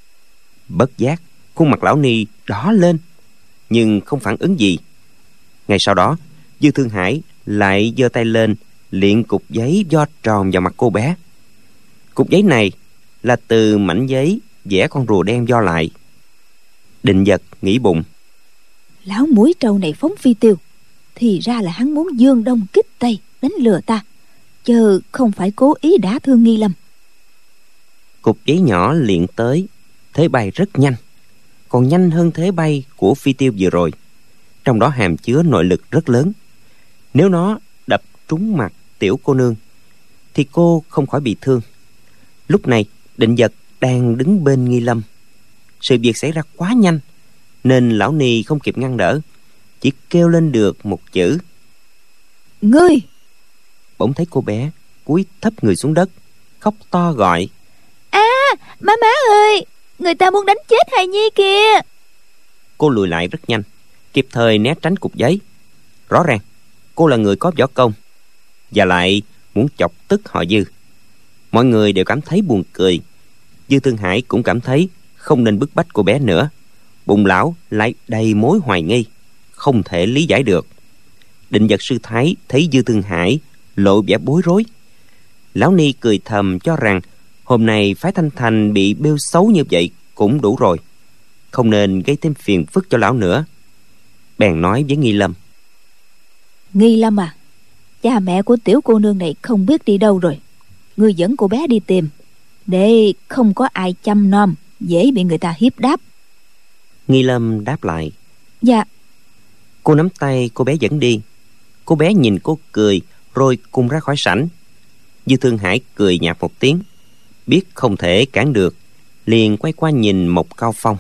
Bất giác khuôn mặt lão ni đỏ lên, nhưng không phản ứng gì. Ngay sau đó, Dư Thương Hải lại giơ tay lên liệng cục giấy vo tròn vào mặt cô bé. Cục giấy này là từ mảnh giấy vẽ con rùa đen vo lại. Định Vật nghĩ bụng: Lão mũi trâu này phóng phi tiêu, thì ra là hắn muốn dương đông kích tây đánh lừa ta, chứ không phải cố ý đả thương Nghi Lâm. Cục giấy nhỏ liệng tới, thế bay rất nhanh, còn nhanh hơn thế bay của phi tiêu vừa rồi. Trong đó hàm chứa nội lực rất lớn. Nếu nó đập trúng mặt tiểu cô nương thì cô không khỏi bị thương. Lúc này Định Vật đang đứng bên Nghi Lâm. Sự việc xảy ra quá nhanh nên lão ni không kịp ngăn đỡ, chỉ kêu lên được một chữ: Ngươi! Bỗng thấy cô bé cúi thấp người xuống đất, khóc to gọi: À, má má ơi, người ta muốn đánh chết hài nhi kìa! Cô lùi lại rất nhanh, kịp thời né tránh cục giấy. Rõ ràng cô là người có võ công, và lại muốn chọc tức họ Dư. Mọi người đều cảm thấy buồn cười. Dư Thương Hải cũng cảm thấy không nên bức bách cô bé nữa. Bụng lão lại đầy mối hoài nghi, không thể lý giải được. Định Vật sư thái thấy Dư Thương Hải lộ vẻ bối rối. Lão ni cười thầm cho rằng hôm nay phái Thanh Thành bị bêu xấu như vậy cũng đủ rồi, không nên gây thêm phiền phức cho lão nữa. Bèn nói với Nghi Lâm: Nghi Lâm à, cha mẹ của tiểu cô nương này không biết đi đâu rồi. Ngươi dẫn cô bé đi tìm, để không có ai chăm nom, dễ bị người ta hiếp đáp. Nghi Lâm đáp lại: Dạ. Cô nắm tay cô bé dẫn đi. Cô bé nhìn cô cười rồi cùng ra khỏi sảnh. Dư Thương Hải cười nhạt một tiếng, biết không thể cản được, liền quay qua nhìn Mộc Cao Phong.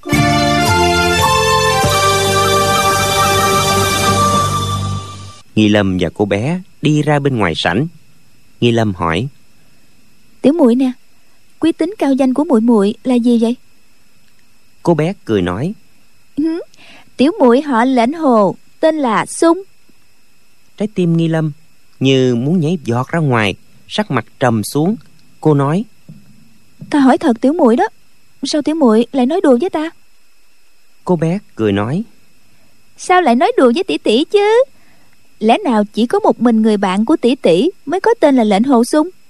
Nghi Lâm và cô bé đi ra bên ngoài sảnh. Nghi Lâm hỏi: Tiểu muội nè, quý tính cao danh của muội muội là gì vậy? Cô bé cười nói: Ừ, tiểu muội họ Lệnh Hồ, tên là Sung. Trái tim Nghi Lâm như muốn nhảy giọt ra ngoài, sắc mặt trầm xuống. Cô nói: Ta hỏi thật tiểu muội đó, sao tiểu muội lại nói đùa với ta? Cô bé cười nói: Sao lại nói đùa với tỷ tỷ chứ? Lẽ nào chỉ có một mình người bạn của tỷ tỷ mới có tên là Lệnh Hồ Sung?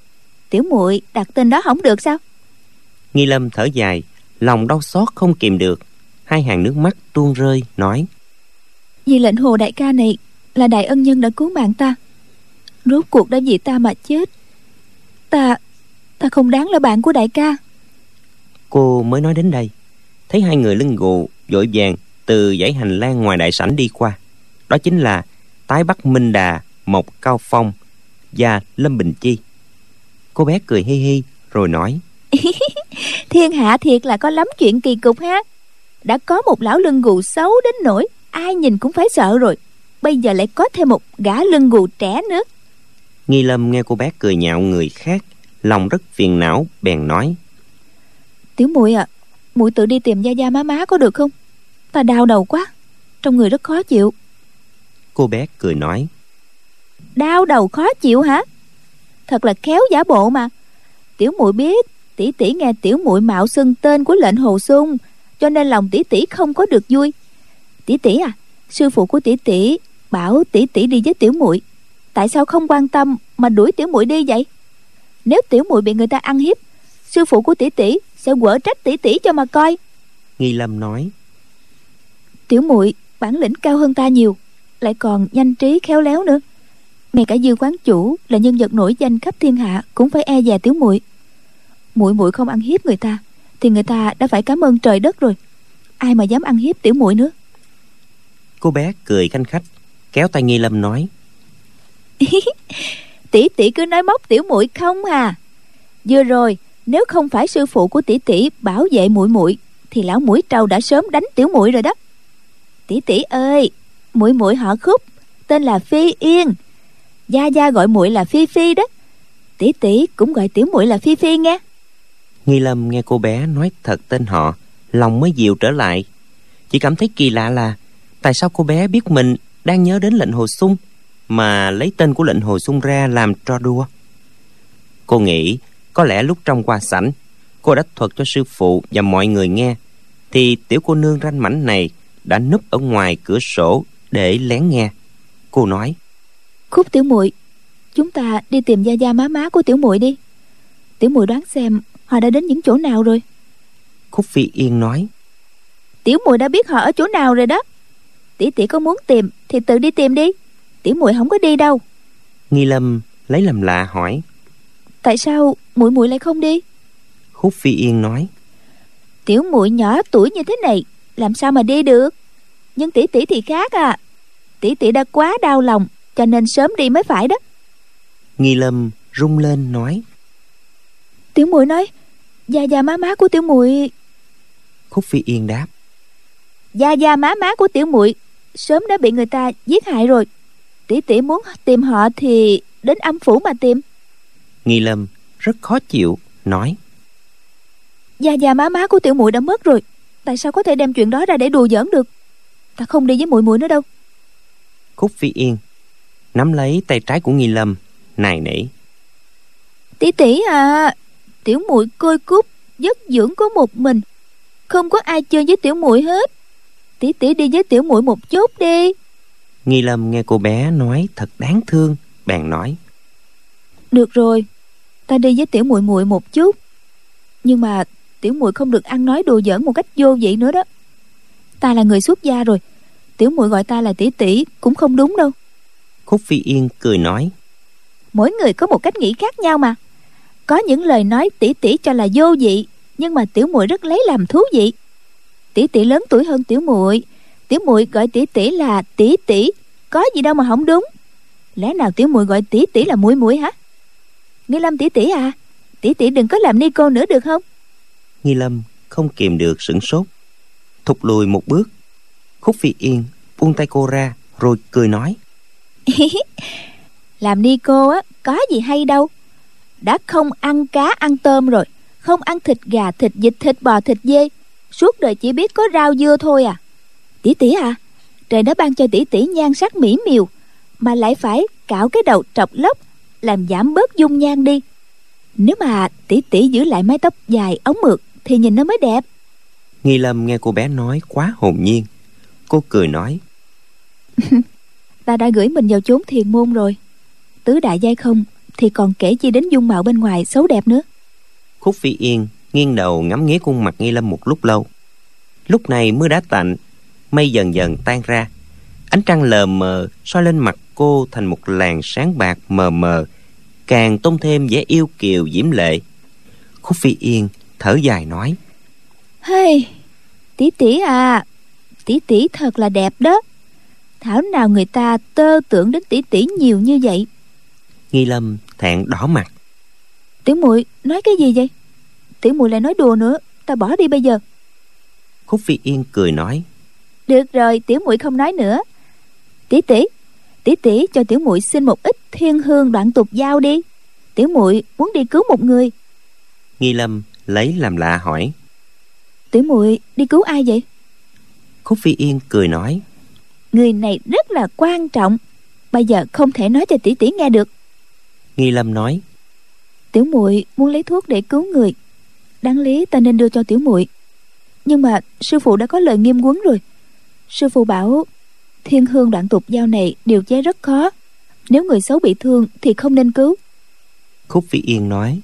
Tiểu muội đặt tên đó không được sao? Nghi Lâm thở dài, lòng đau xót không kìm được, hai hàng nước mắt tuôn rơi, nói: Vì lệnh Hồ đại ca này là đại ân nhân đã cứu mạng ta, rốt cuộc đã vì ta mà chết. Ta Ta không đáng là bạn của đại ca. Cô mới nói đến đây, thấy hai người lưng gù vội vàng từ dãy hành lang ngoài đại sảnh đi qua. Đó chính là Tái Bắc Minh Đà, Mộc Cao Phong và Lâm Bình Chi. Cô bé cười hi hi rồi nói: Thiên hạ thiệt là có lắm chuyện kỳ cục ha. Đã có một lão lưng gù xấu đến nỗi ai nhìn cũng phải sợ rồi, bây giờ lại có thêm một gã lưng gù trẻ nữa. Nghi Lâm nghe cô bé cười nhạo người khác, lòng rất phiền não, bèn nói: Tiểu muội à, muội tự đi tìm gia gia má má có được không? Ta đau đầu quá, trong người rất khó chịu. Cô bé cười nói: Đau đầu khó chịu hả? Thật là khéo giả bộ mà. Tiểu muội biết tỷ tỷ nghe tiểu muội mạo xưng tên của lệnh Hồ Xung, cho nên lòng tỷ tỷ không có được vui. Tỷ tỷ à, sư phụ của tỷ tỷ bảo tỷ tỷ đi với tiểu muội, tại sao không quan tâm mà đuổi tiểu muội đi vậy? Nếu tiểu muội bị người ta ăn hiếp, sư phụ của tỷ tỷ sẽ quở trách tỷ tỷ cho mà coi. Nghi Lâm nói: Tiểu muội bản lĩnh cao hơn ta nhiều, lại còn nhanh trí khéo léo nữa. Ngay cả Dư quán chủ là nhân vật nổi danh khắp thiên hạ cũng phải e dè tiểu muội. Muội muội không ăn hiếp người ta thì người ta đã phải cảm ơn trời đất rồi, ai mà dám ăn hiếp tiểu muội nữa. Cô bé cười khanh khách, kéo tay Nghi Lâm nói: Tỷ tỷ cứ nói móc tiểu muội không à. Vừa rồi nếu không phải sư phụ của tỷ tỷ bảo vệ muội muội thì lão muỗi trâu đã sớm đánh tiểu muội rồi đó. Tỷ tỷ ơi, muội muội họ Khúc, tên là Phi Yên, gia gia gọi muội là Phi Phi đó. Tỷ tỷ cũng gọi tiểu muội là Phi Phi nghe. Nghi Lâm nghe cô bé nói thật tên họ, lòng mới dịu trở lại. Chỉ cảm thấy kỳ lạ là tại sao cô bé biết mình đang nhớ đến lệnh Hồ Xung mà lấy tên của lệnh Hồ Xung ra làm trò đùa. Cô nghĩ có lẽ lúc trong qua sảnh cô đã thuật cho sư phụ và mọi người nghe, thì tiểu cô nương ranh mảnh này đã núp ở ngoài cửa sổ để lén nghe. Cô nói: Khúc tiểu muội, chúng ta đi tìm gia gia má má của tiểu muội đi. Tiểu muội đoán xem họ đã đến những chỗ nào rồi. Khúc Phi Yên nói: Tiểu muội đã biết họ ở chỗ nào rồi đó. Tỷ tỷ có muốn tìm thì tự đi tìm đi, tiểu muội không có đi đâu. Nghi Lâm lấy làm lạ hỏi: Tại sao muội muội lại không đi? Khúc Phi Yên nói: Tiểu muội nhỏ tuổi như thế này làm sao mà đi được. Nhưng tỷ tỷ thì khác à, tỷ tỷ đã quá đau lòng cho nên sớm đi mới phải đó. Nghi Lâm rung lên nói: Tiểu muội nói gia gia má má của tiểu muội. Khúc Phi Yên đáp: Gia gia má má của tiểu muội sớm đã bị người ta giết hại rồi. Tỷ tỷ muốn tìm họ thì đến âm phủ mà tìm. Nghi Lâm rất khó chịu nói: Gia gia má má của tiểu muội đã mất rồi, tại sao có thể đem chuyện đó ra để đùa giỡn được? Ta không đi với muội muội nữa đâu. Khúc Phi Yên nắm lấy tay trái của Nghi Lâm, nài nỉ: Tỷ tỷ à, tiểu muội côi cút vất dưỡng có một mình, không có ai chơi với tiểu muội hết. Tỷ tỷ đi với tiểu muội một chút đi. Nghi Lâm nghe cô bé nói thật đáng thương, bèn nói: Được rồi, ta đi với tiểu muội muội một chút, nhưng mà tiểu muội không được ăn nói đùa giỡn một cách vô vị nữa đó. Ta là người xuất gia rồi, tiểu muội gọi ta là tỷ tỷ cũng không đúng đâu. Khúc Phi Yên cười nói: Mỗi người có một cách nghĩ khác nhau mà. Có những lời nói tỷ tỷ cho là vô vị, nhưng mà tiểu muội rất lấy làm thú vị. Tỷ tỷ lớn tuổi hơn tiểu muội, tiểu muội gọi tỷ tỷ là tỷ tỷ, có gì đâu mà không đúng. Lẽ nào tiểu muội gọi tỷ tỷ là muội muội hả? Nghi Lâm tỷ tỷ à, tỷ tỷ đừng có làm ni cô nữa được không? Nghi Lâm không kìm được sửng sốt, thụt lùi một bước. Khúc Phi Yên buông tay cô ra rồi cười nói: Làm ni cô á có gì hay đâu. Đã không ăn cá ăn tôm rồi, không ăn thịt gà thịt vịt thịt bò thịt dê, suốt đời chỉ biết có rau dưa thôi à. Tỷ tỷ à, trời đã ban cho tỷ tỷ nhan sắc mỹ miều, mà lại phải cạo cái đầu trọc lóc làm giảm bớt dung nhan đi. Nếu mà tỷ tỷ giữ lại mái tóc dài ống mượt thì nhìn nó mới đẹp. Nghi Lâm nghe cô bé nói quá hồn nhiên, cô cười nói: Ta đã gửi mình vào chốn thiền môn rồi, tứ đại giai không thì còn kể chi đến dung mạo bên ngoài xấu đẹp nữa. Khúc Phi Yên nghiêng đầu ngắm nghía khuôn mặt Nghi Lâm một lúc lâu. Lúc này mưa đã tạnh, mây dần dần tan ra, ánh trăng lờ mờ soi lên mặt cô thành một làn sáng bạc mờ mờ, càng tôn thêm vẻ yêu kiều diễm lệ. Khúc Phi Yên thở dài nói: Hey, tỷ tỷ à, tỷ tỷ thật là đẹp đó. Thảo nào người ta tơ tưởng đến tỷ tỷ nhiều như vậy. Nghi Lâm thẹn đỏ mặt. Tiểu muội nói cái gì vậy? Tiểu muội lại nói đùa nữa, ta bỏ đi bây giờ. Khúc Phi Yên cười nói: Được rồi, tiểu muội không nói nữa. Tỷ tỷ, tỷ tỷ cho tiểu muội xin một ít thiên hương đoạn tục giao đi. Tiểu muội muốn đi cứu một người. Nghi Lâm lấy làm lạ hỏi: Tiểu muội đi cứu ai vậy? Khúc Phi Yên cười nói: Người này rất là quan trọng, bây giờ không thể nói cho tỷ tỷ nghe được. Nghi Lâm nói: Tiểu muội muốn lấy thuốc để cứu người, đáng lý ta nên đưa cho tiểu muội, nhưng mà sư phụ đã có lời nghiêm huấn rồi. Sư phụ bảo thiên hương đoạn tục giao này điều chế rất khó, nếu người xấu bị thương thì không nên cứu. Khúc Phi Yên nói: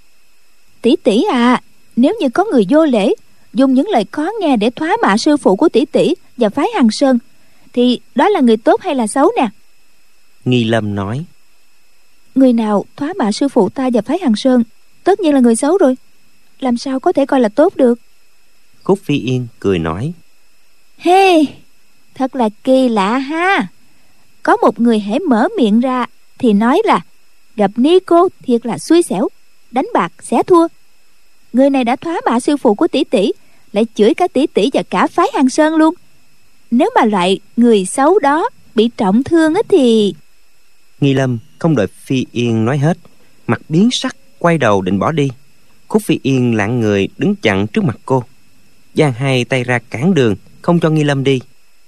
Tỷ tỷ à, nếu như có người vô lễ dùng những lời khó nghe để thoá mạ sư phụ của tỷ tỷ và phái Hằng Sơn, thì đó là người tốt hay là xấu nè? Nghi Lâm nói: Người nào thoá mạ sư phụ ta và phái Hằng Sơn tất nhiên là người xấu rồi, làm sao có thể coi là tốt được. Khúc Phi Yên cười nói: Hey, thật là kỳ lạ ha. Có một người hễ mở miệng ra thì nói là gặp ni cô thiệt là xui xẻo, đánh bạc sẽ thua. Người này đã thoá mạ sư phụ của tỷ tỷ, lại chửi cả tỷ tỷ và cả phái Hằng Sơn luôn. Nếu mà loại người xấu đó bị trọng thương ấy thì... Nghi Lâm không đợi Phi Yên nói hết, mặt biến sắc, quay đầu định bỏ đi. Khúc Phi Yên lạng người đứng chặn trước mặt cô, giang hai tay ra cản đường, không cho Nghi Lâm đi.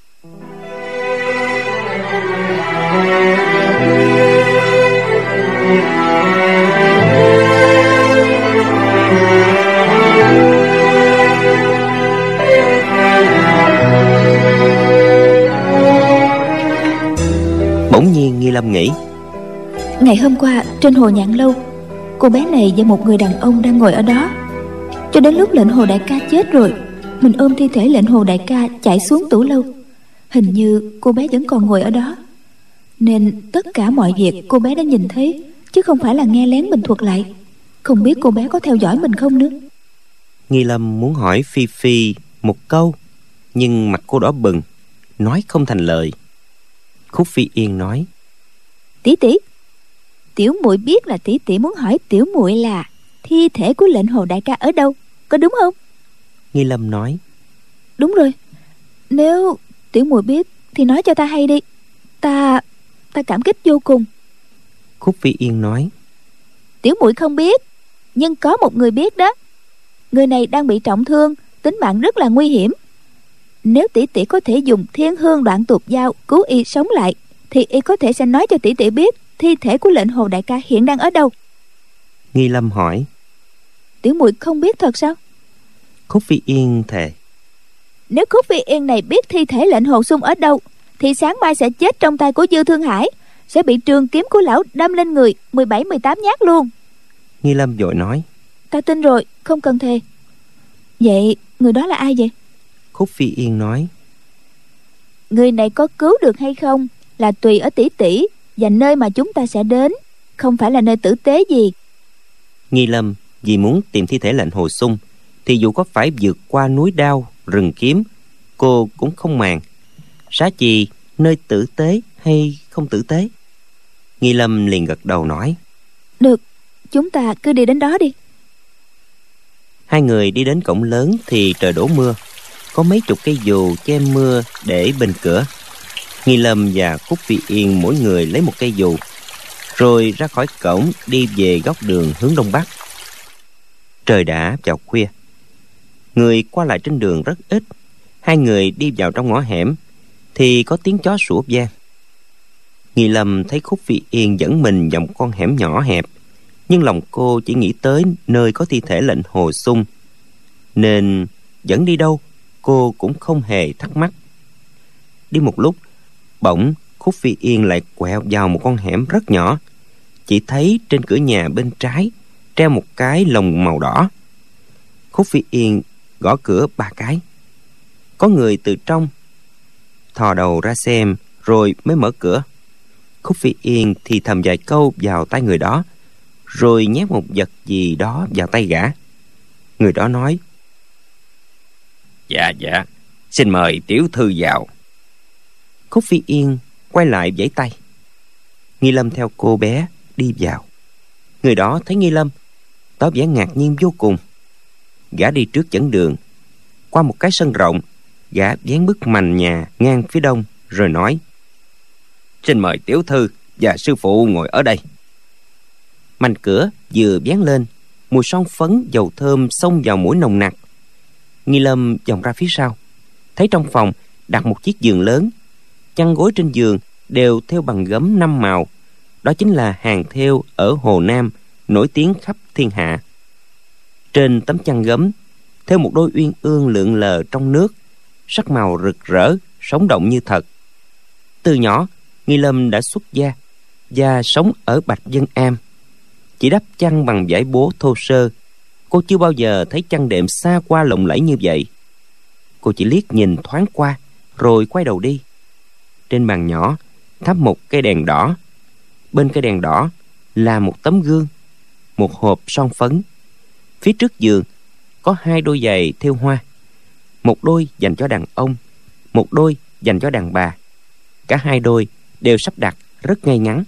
Bỗng nhiên Nghi Lâm nghĩ: Ngày hôm qua trên hồ Nhạn Lâu, cô bé này và một người đàn ông đang ngồi ở đó. Cho đến lúc lệnh hồ đại ca chết rồi, mình ôm thi thể lệnh hồ đại ca chạy xuống tủ lâu. Hình như cô bé vẫn còn ngồi ở đó, nên tất cả mọi việc cô bé đã nhìn thấy, chứ không phải là nghe lén mình thuật lại. Không biết cô bé có theo dõi mình không nữa. Nghi Lâm muốn hỏi Phi Phi một câu, nhưng mặt cô đỏ bừng, nói không thành lời. Khúc Phi Yên nói: Tỷ tỷ, tiểu muội biết là tỷ tỷ muốn hỏi tiểu muội là thi thể của lệnh hồ đại ca ở đâu, có đúng không? Nghi Lâm nói: Đúng rồi. Nếu tiểu muội biết thì nói cho ta hay đi, ta ta cảm kích vô cùng. Khúc Phi Yên nói: Tiểu muội không biết, nhưng có một người biết đó. Người này đang bị trọng thương, tính mạng rất là nguy hiểm. Nếu tỷ tỷ có thể dùng thiên hương đoạn tục giao cứu y sống lại, thì y có thể sẽ nói cho tỷ tỷ biết thi thể của lệnh hồ đại ca hiện đang ở đâu. Nghi Lâm hỏi: Tiểu muội không biết thật sao? Khúc Phi Yên thề: Nếu Khúc Phi Yên này biết thi thể lệnh hồ sung ở đâu, thì sáng mai sẽ chết trong tay của Dư Thương Hải, sẽ bị trường kiếm của lão đâm lên người mười bảy mười tám nhát luôn. Nghi Lâm vội nói: Ta tin rồi, không cần thề. Vậy người đó là ai vậy? Khúc Phi Yên nói: Người này có cứu được hay không là tùy ở tỷ tỷ và nơi mà chúng ta sẽ đến, không phải là nơi tử tế gì. Nghi Lâm vì muốn tìm thi thể lệnh hồ sung, thì dù có phải vượt qua núi đao, rừng kiếm, cô cũng không màng. Xá chi nơi tử tế hay không tử tế. Nghi Lâm liền gật đầu nói: Được, chúng ta cứ đi đến đó đi. Hai người đi đến cổng lớn thì trời đổ mưa. Có mấy chục cây dù che mưa để bên cửa. Nghi Lâm và Khúc Phi Yên mỗi người lấy một cây dù, rồi ra khỏi cổng đi về góc đường hướng đông bắc. Trời đã vào khuya, người qua lại trên đường rất ít. Hai người đi vào trong ngõ hẻm thì có tiếng chó sủa vang. Nghi Lâm thấy Khúc Phi Yên dẫn mình vào một con hẻm nhỏ hẹp, nhưng lòng cô chỉ nghĩ tới nơi có thi thể lệnh hồ sung, nên dẫn đi đâu cô cũng không hề thắc mắc. Đi một lúc, bỗng Khúc Phi Yên lại quẹo vào một con hẻm rất nhỏ. chỉ thấy trên cửa nhà bên trái treo một cái lồng màu đỏ. Khúc Phi Yên gõ cửa ba cái. Có người từ trong thò đầu ra xem rồi mới mở cửa. Khúc Phi Yên thì thầm vài câu vào tai người đó, rồi nhét một vật gì đó vào tay gã. Người đó nói: Dạ dạ, xin mời tiểu thư vào. Khúc Phi Yên quay lại vẫy tay. Nghi Lâm theo cô bé đi vào. Người đó thấy Nghi Lâm tỏ vẻ ngạc nhiên vô cùng. Gã đi trước dẫn đường. Qua một cái sân rộng, gã vén bức mành nhà ngang phía đông rồi nói: Xin mời tiểu thư và sư phụ ngồi ở đây. Mành cửa vừa vén lên, mùi son phấn dầu thơm xông vào mũi nồng nặc. Nghi Lâm vòng ra phía sau, thấy trong phòng đặt một chiếc giường lớn. Chăn gối trên giường đều thêu bằng gấm năm màu. Đó chính là hàng thêu ở Hồ Nam nổi tiếng khắp thiên hạ. Trên tấm chăn gấm thêu một đôi uyên ương lượn lờ trong nước, sắc màu rực rỡ, sống động như thật. Từ nhỏ, Nghi Lâm đã xuất gia và sống ở Bạch Vân Am. Chỉ đắp chăn bằng vải bố thô sơ, cô chưa bao giờ thấy chăn đệm xa hoa lộng lẫy như vậy. Cô chỉ liếc nhìn thoáng qua rồi quay đầu đi. Trên bàn nhỏ thắp một cây đèn đỏ. Bên cây đèn đỏ là một tấm gương, một hộp son phấn. Phía trước giường có hai đôi giày thêu hoa, một đôi dành cho đàn ông, một đôi dành cho đàn bà. Cả hai đôi đều sắp đặt rất ngay ngắn.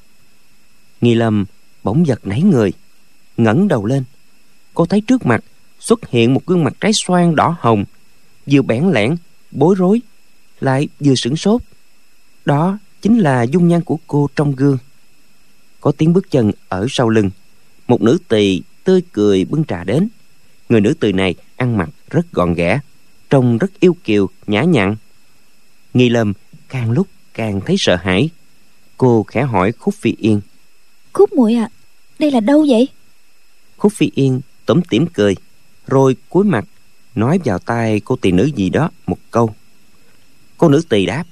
Nghi Lâm bỗng giật nảy người, ngẩng đầu lên. Cô thấy trước mặt xuất hiện một gương mặt trái xoan đỏ hồng, vừa bẽn lẽn, bối rối, lại vừa sửng sốt. Đó chính là dung nhan của cô trong gương. Có tiếng bước chân ở sau lưng. Một nữ tỳ tươi cười bưng trà đến. Người nữ tỳ này ăn mặc rất gọn ghẽ, trông rất yêu kiều, nhã nhặn. Nghi Lâm càng lúc càng thấy sợ hãi. Cô khẽ hỏi Khúc Phi Yên: Khúc muội à, đây là đâu vậy? Khúc Phi Yên tủm tỉm cười, rồi cúi mặt nói vào tai cô tỳ nữ gì đó một câu. Cô nữ tỳ đáp: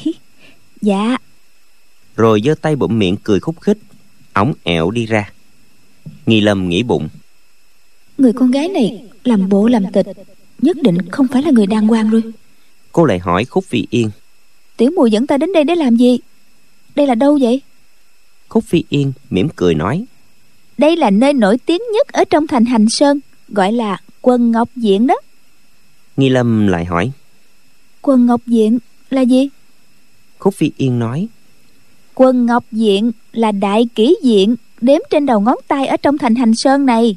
Dạ. Rồi giơ tay bụm miệng cười khúc khích, ổng ẹo đi ra. Nghi Lâm nghĩ bụng: Người con gái này làm bộ làm tịch, nhất định không phải là người đàng hoàng rồi. Cô lại hỏi Khúc Phi Yên: Tiểu muội dẫn ta đến đây để làm gì? Đây là đâu vậy? Khúc Phi Yên mỉm cười nói: Đây là nơi nổi tiếng nhất ở trong thành Hành Sơn, gọi là Quần Ngọc Viện đó. Nghi Lâm lại hỏi: Quần Ngọc Viện là gì? Khúc Phi Yên nói: Quần Ngọc Viện là đại kỷ viện đếm trên đầu ngón tay ở trong thành Hành Sơn này.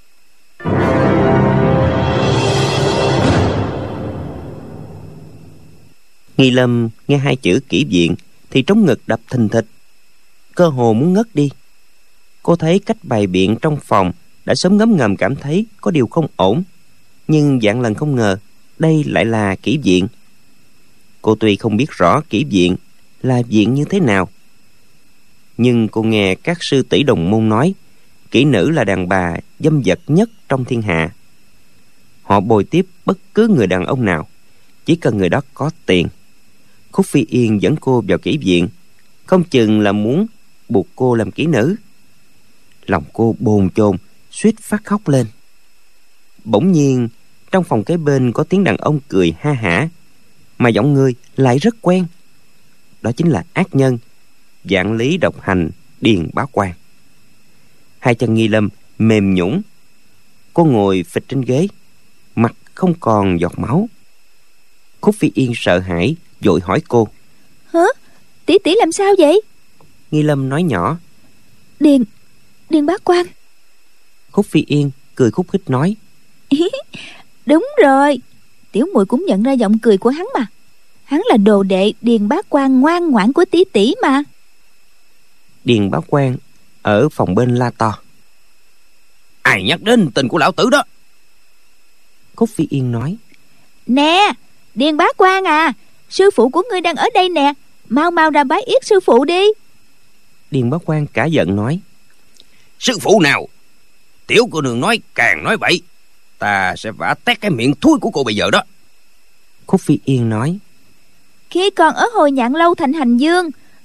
Nghi Lâm nghe hai chữ kỷ viện thì trống ngực đập thình thịch, cơ hồ muốn ngất đi. Cô thấy cách bày biện trong phòng đã sớm ngấm ngầm cảm thấy có điều không ổn, nhưng vạn lần không ngờ đây lại là kỷ viện. Cô tuy không biết rõ kỷ viện là viện như thế nào, nhưng cô nghe các sư tỷ đồng môn nói kỹ nữ là đàn bà dâm dật nhất trong thiên hạ. Họ bồi tiếp bất cứ người đàn ông nào, chỉ cần người đó có tiền. Khúc Phi Yên dẫn cô vào kỹ viện, không chừng là muốn buộc cô làm kỹ nữ. Lòng cô bồn chồn, suýt phát khóc lên. Bỗng nhiên trong phòng kế bên có tiếng đàn ông cười ha hả, mà giọng người lại rất quen. Đó chính là ác nhân vạn lý độc hành Điền Bá Quang. Hai chân Nghi Lâm mềm nhũn. Cô ngồi phịch trên ghế, mặt không còn giọt máu. Khúc Phi Yên sợ hãi vội hỏi cô: Hả? Tỷ tỷ làm sao vậy? Nghi Lâm nói nhỏ: Điền Điền Bá Quang. Khúc Phi Yên cười khúc khích nói: Đúng rồi, tiểu muội cũng nhận ra giọng cười của hắn mà. Hắn là đồ đệ Điền Bá Quang ngoan ngoãn của tỷ tỷ mà. Điền Bá Quang ở phòng bên la to: Ai nhắc đến tình của lão tử đó? Khúc Phi Yên nói: Nè, Điền Bá Quang à, sư phụ của ngươi đang ở đây nè, mau mau ra bái yết sư phụ đi. Điền Bá Quang cả giận nói: Sư phụ nào? Tiểu cô nương nói càng nói bậy, ta sẽ vả tét cái miệng thui của cô bây giờ đó. Khúc Phi Yên nói: Khi còn ở Hồi Nhạn Lâu thành Hành Dương,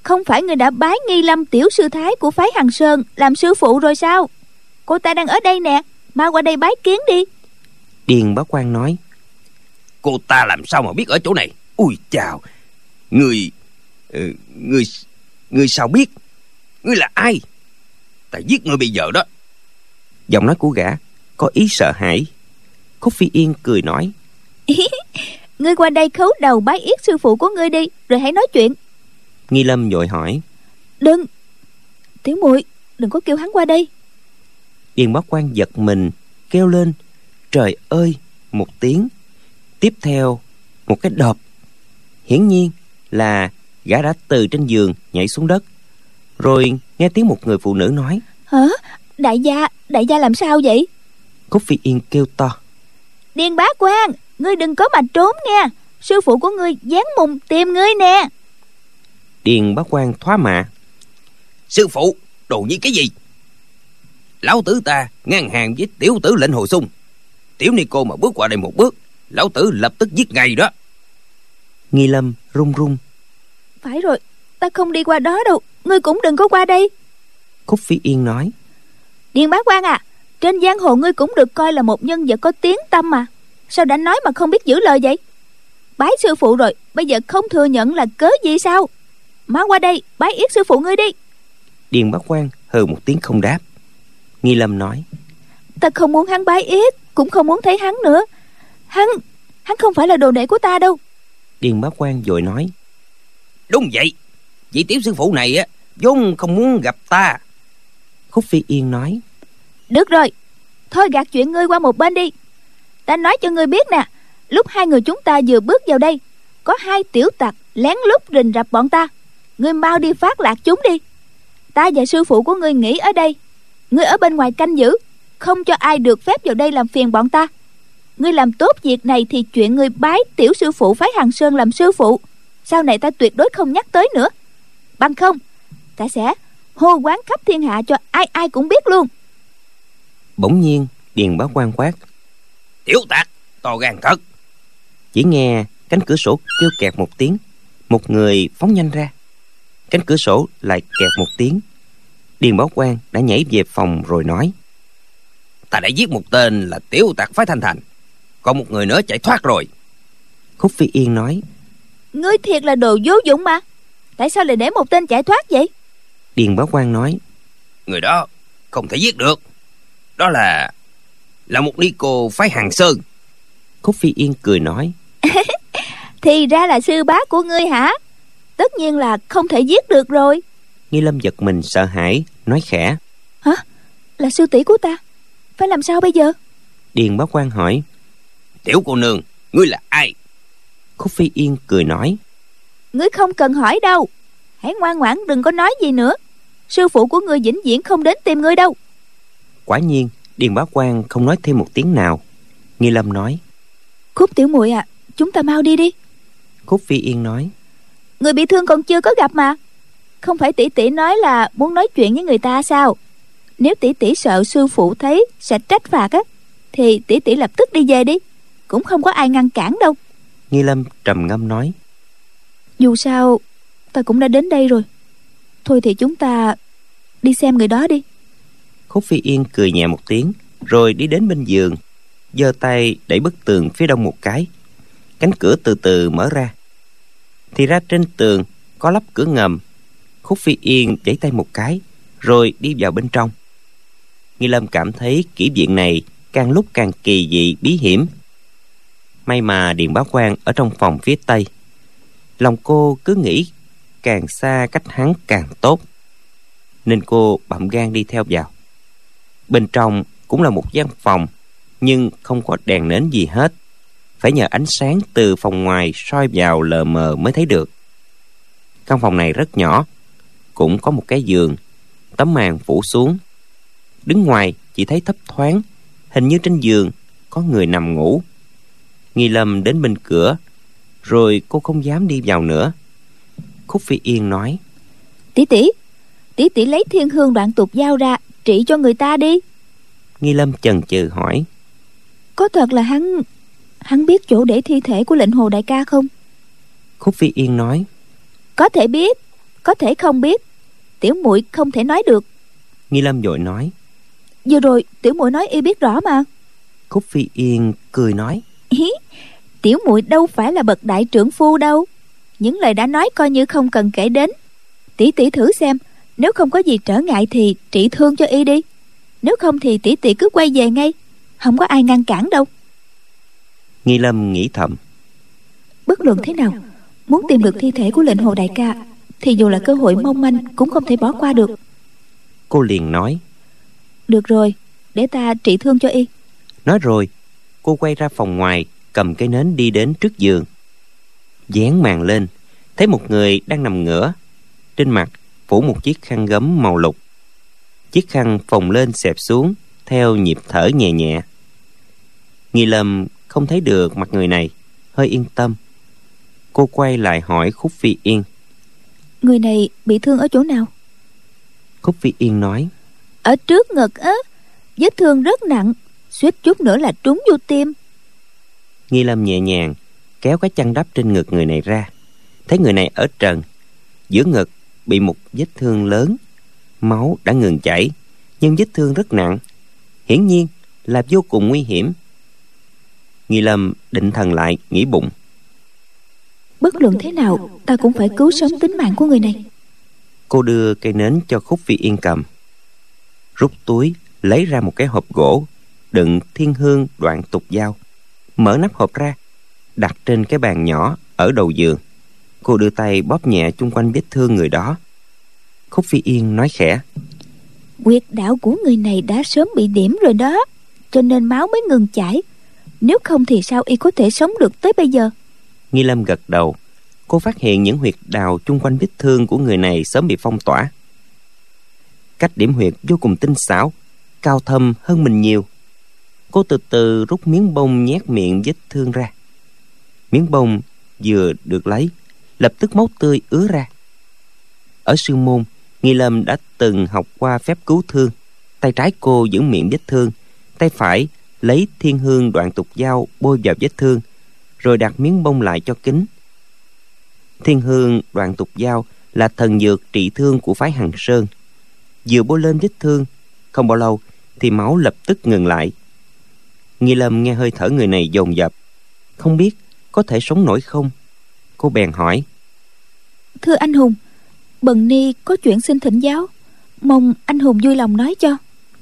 Không phải ngươi đã bái Nghi Lâm tiểu sư thái của phái Hằng Sơn làm sư phụ rồi sao? Cô ta đang ở đây nè, mau qua đây bái kiến đi. Điền Bá Quang nói. Cô ta làm sao mà biết ở chỗ này? Ui chào, Người ừ, Người Người sao biết? Ngươi là ai? Ta giết ngươi bây giờ đó. Giọng nói của gã có ý sợ hãi. Khúc Phi Yên cười nói. Ngươi qua đây khấu đầu bái yết sư phụ của ngươi đi, rồi hãy nói chuyện. Nghi Lâm vội hỏi. Đừng, tiểu muội, đừng có kêu hắn qua đây. Điền Bá Quang giật mình kêu lên trời ơi một tiếng. Tiếp theo một cái đợp. Hiển nhiên là gã đã từ trên giường nhảy xuống đất. Rồi nghe tiếng một người phụ nữ nói. Hả? Đại gia, đại gia làm sao vậy? Khúc Phi Yên kêu to. Điền Bá Quang, ngươi đừng có mà trốn nha. Sư phụ của ngươi dán mùng tìm ngươi nè. Điền Bá Quang thoá mạ. Sư phụ, đồ như cái gì? Lão tử ta ngang hàng với tiểu tử lệnh Hồ Sung. Tiểu ni cô mà bước qua đây một bước, lão tử lập tức giết ngay đó. Nghi Lâm run run. Phải rồi, ta không đi qua đó đâu, ngươi cũng đừng có qua đây. Khúc Phi Yên nói. Điền Bá Quang à, trên giang hồ ngươi cũng được coi là một nhân vật có tiếng tăm mà. Sao đã nói mà không biết giữ lời vậy? Bái sư phụ rồi, bây giờ không thừa nhận là cớ gì sao? Mau qua đây, bái yết sư phụ ngươi đi. Điền Bá Quang hừ một tiếng không đáp. Nghi Lâm nói. Ta không muốn hắn bái yết, cũng không muốn thấy hắn nữa. Hắn, hắn không phải là đồ đệ của ta đâu. Điền Bá Quang vội nói. Đúng vậy, vị tiểu sư phụ này á vốn không muốn gặp ta. Khúc Phi Yên nói. Được rồi, thôi gạt chuyện ngươi qua một bên đi. Ta nói cho ngươi biết nè, lúc hai người chúng ta vừa bước vào đây, có hai tiểu tặc lén lút rình rập bọn ta. Ngươi mau đi phát lạc chúng đi. Ta và sư phụ của ngươi nghỉ ở đây, ngươi ở bên ngoài canh giữ, không cho ai được phép vào đây làm phiền bọn ta. Ngươi làm tốt việc này thì chuyện ngươi bái tiểu sư phụ phái Hằng Sơn làm sư phụ, sau này ta tuyệt đối không nhắc tới nữa. Bằng không, ta sẽ hô quán khắp thiên hạ cho ai ai cũng biết luôn. Bỗng nhiên Điền Bá Quang quát. Tiểu tặc, to gan thật. Chỉ nghe cánh cửa sổ kêu kẹt một tiếng. Một người phóng nhanh ra. Cánh cửa sổ lại kẹt một tiếng. Điền Bá Quang đã nhảy về phòng rồi nói. Ta đã giết một tên là tiểu tặc phái Thanh Thành, còn một người nữa chạy thoát rồi. Khúc Phi Yên nói. Ngươi thiệt là đồ vô dụng mà. Tại sao lại để một tên chạy thoát vậy? Điền Bá Quang nói. Người đó không thể giết được. Đó là Là một ni cô phái Hằng Sơn. Khúc Phi Yên cười nói. Thì ra là sư bá của ngươi hả? Tất nhiên là không thể giết được rồi. Nghi Lâm giật mình sợ hãi, nói khẽ. Hả? Là sư tỷ của ta? Phải làm sao bây giờ? Điền Bá Quang hỏi. Tiểu cô nương, ngươi là ai? Khúc Phi Yên cười nói. Ngươi không cần hỏi đâu. Hãy ngoan ngoãn đừng có nói gì nữa. Sư phụ của ngươi vĩnh viễn không đến tìm ngươi đâu. Quả nhiên Điền Bá Quang không nói thêm một tiếng nào. Nghi Lâm nói. Khúc tiểu muội à, chúng ta mau đi đi. Khúc Phi Yên nói. Người bị thương còn chưa có gặp mà. Không phải tỷ tỷ nói là muốn nói chuyện với người ta sao? Nếu tỷ tỷ sợ sư phụ thấy sẽ trách phạt á, thì tỷ tỷ lập tức đi về đi, cũng không có ai ngăn cản đâu. Nghi Lâm trầm ngâm nói. Dù sao ta cũng đã đến đây rồi, thôi thì chúng ta đi xem người đó đi. Khúc Phi Yên cười nhẹ một tiếng, rồi đi đến bên giường, giơ tay đẩy bức tường phía đông một cái. Cánh cửa từ từ mở ra. Thì ra trên tường có lắp cửa ngầm. Khúc Phi Yên giãy tay một cái, rồi đi vào bên trong. Nghi Lâm cảm thấy kỹ viện này càng lúc càng kỳ dị bí hiểm. May mà Điền Bá Quang ở trong phòng phía tây. Lòng cô cứ nghĩ càng xa cách hắn càng tốt, nên cô bặm gan đi theo vào. Bên trong cũng là một gian phòng, nhưng không có đèn nến gì hết. Phải nhờ ánh sáng từ phòng ngoài soi vào lờ mờ mới thấy được. Căn phòng này rất nhỏ, cũng có một cái giường, tấm màn phủ xuống. Đứng ngoài chỉ thấy thấp thoáng, hình như trên giường có người nằm ngủ. Nghi Lâm đến bên cửa, rồi cô không dám đi vào nữa. Khúc Phi Yên nói. Tỷ tỷ, tỷ tỷ lấy thiên hương đoạn tục dao ra trị cho người ta đi. Nghi Lâm chần chừ hỏi. Có thật là hắn Hắn biết chỗ để thi thể của lệnh Hồ đại ca không? Khúc Phi Yên nói. Có thể biết, Có thể không biết, tiểu muội không thể nói được. Nghi Lâm vội nói. Vừa rồi tiểu muội nói y biết rõ mà. Khúc Phi Yên cười nói. Hí, tiểu muội đâu phải là bậc đại trưởng phu đâu. Những lời đã nói coi như không cần kể đến. Tỷ tỷ thử xem, nếu không có gì trở ngại thì trị thương cho y đi. Nếu không thì tỷ tỷ cứ quay về ngay, không có ai ngăn cản đâu. Nghi Lâm nghĩ thầm, bất luận thế nào, muốn tìm được thi thể của lệnh Hồ đại ca thì dù là cơ hội mong manh cũng không thể bỏ qua được. Cô liền nói. Được rồi, để ta trị thương cho y. Nói rồi cô quay ra phòng ngoài, cầm cây nến đi đến trước giường, dán màn lên, thấy một người đang nằm ngửa, trên mặt phủ một chiếc khăn gấm màu lục. Chiếc khăn phồng lên xẹp xuống theo nhịp thở nhẹ nhẹ. Nghi Lâm không thấy được mặt người này, hơi yên tâm. Cô quay lại hỏi Khúc Phi Yên. Người này bị thương ở chỗ nào? Khúc Phi Yên nói. Ở trước ngực á, vết thương rất nặng, suýt chút nữa là trúng vô tim. Nghi Lâm nhẹ nhàng kéo cái chăn đắp trên ngực người này ra, thấy người này ở trần, giữa ngực bị một vết thương lớn, máu đã ngừng chảy, nhưng vết thương rất nặng, hiển nhiên là vô cùng nguy hiểm. Nghi Lâm định thần lại, nghĩ bụng, bất luận thế nào ta cũng phải cứu sống tính mạng của người này. Cô đưa cây nến cho Khúc Phi Yên cầm, rút túi lấy ra một cái hộp gỗ đựng thiên hương đoạn tục dao, mở nắp hộp ra, đặt trên cái bàn nhỏ ở đầu giường. Cô đưa tay bóp nhẹ chung quanh vết thương người đó. Khúc Phi Yên nói khẽ. Huyệt đạo của người này đã sớm bị điểm rồi đó, cho nên máu mới ngừng chảy. Nếu không thì sao y có thể sống được tới bây giờ? Nghi Lâm gật đầu. Cô phát hiện những huyệt đạo chung quanh vết thương của người này sớm bị phong tỏa. Cách điểm huyệt vô cùng tinh xảo, cao thâm hơn mình nhiều. Cô từ từ rút miếng bông nhét miệng vết thương ra. Miếng bông vừa được lấy, lập tức máu tươi ứa ra. Ở sư môn, Nghi Lâm đã từng học qua phép cứu thương. Tay trái cô giữ miệng vết thương, tay phải lấy thiên hương đoạn tục dao bôi vào vết thương, rồi đặt miếng bông lại cho kín. Thiên hương đoạn tục dao là thần dược trị thương của phái Hằng Sơn. Vừa bôi lên vết thương, không bao lâu thì máu lập tức ngừng lại. Nghi Lâm nghe hơi thở người này dồn dập, không biết có thể sống nổi không. Cô bèn hỏi. Thưa anh hùng, bần ni có chuyện xin thỉnh giáo, mong anh hùng vui lòng nói cho.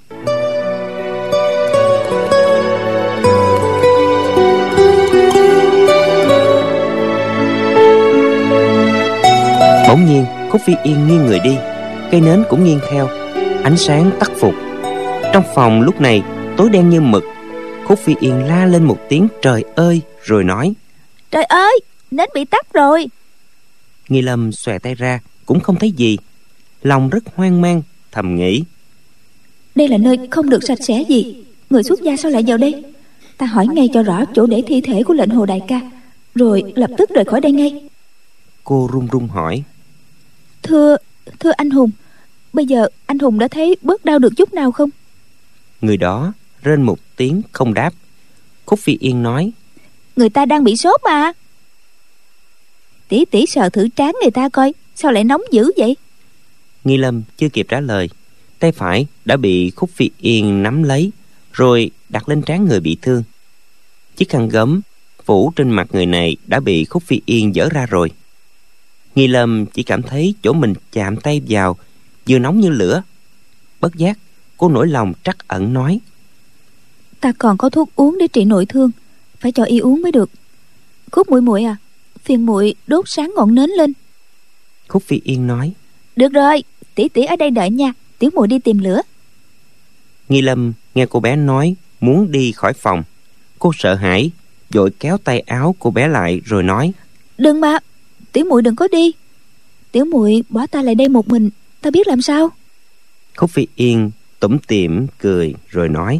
Bỗng nhiên Khúc Phi Yên nghiêng người đi, cây nến cũng nghiêng theo, ánh sáng tắt phục. Trong phòng lúc này tối đen như mực. Khúc Phi Yên la lên một tiếng trời ơi, rồi nói. Trời ơi, nến bị tắt rồi. Nghi Lâm xòe tay ra cũng không thấy gì, lòng rất hoang mang, thầm nghĩ. Đây là nơi không được sạch sẽ gì, người xuất gia sao lại vào đây? Ta hỏi ngay cho rõ chỗ để thi thể của lệnh Hồ đại ca, rồi lập tức rời khỏi đây ngay. Cô run run hỏi. Thưa, thưa anh hùng, bây giờ anh hùng đã thấy bớt đau được chút nào không? Người đó rên một tiếng không đáp. Khúc Phi Yên nói. Người ta đang bị sốt mà. Tỷ tỷ sờ thử trán người ta coi, sao lại nóng dữ vậy? Nghi Lâm chưa kịp trả lời, tay phải đã bị Khúc Phi Yên nắm lấy, rồi đặt lên trán người bị thương. Chiếc khăn gấm phủ trên mặt người này đã bị Khúc Phi Yên giở ra rồi. Nghi Lâm chỉ cảm thấy chỗ mình chạm tay vào vừa nóng như lửa. Bất giác cô nổi lòng trắc ẩn nói. Ta còn có thuốc uống để trị nội thương, phải cho y uống mới được. Khúc muội muội à, phiền muội đốt sáng ngọn nến lên. Khúc Phi Yên nói. Được rồi, tỷ tỷ ở đây đợi nha, tiểu muội đi tìm lửa. Nghi Lâm nghe cô bé nói muốn đi khỏi phòng. Cô sợ hãi, vội kéo tay áo cô bé lại rồi nói. Đừng mà, tiểu muội đừng có đi. Tiểu muội bỏ ta lại đây một mình, ta biết làm sao. Khúc Phi Yên tủm tỉm cười rồi nói.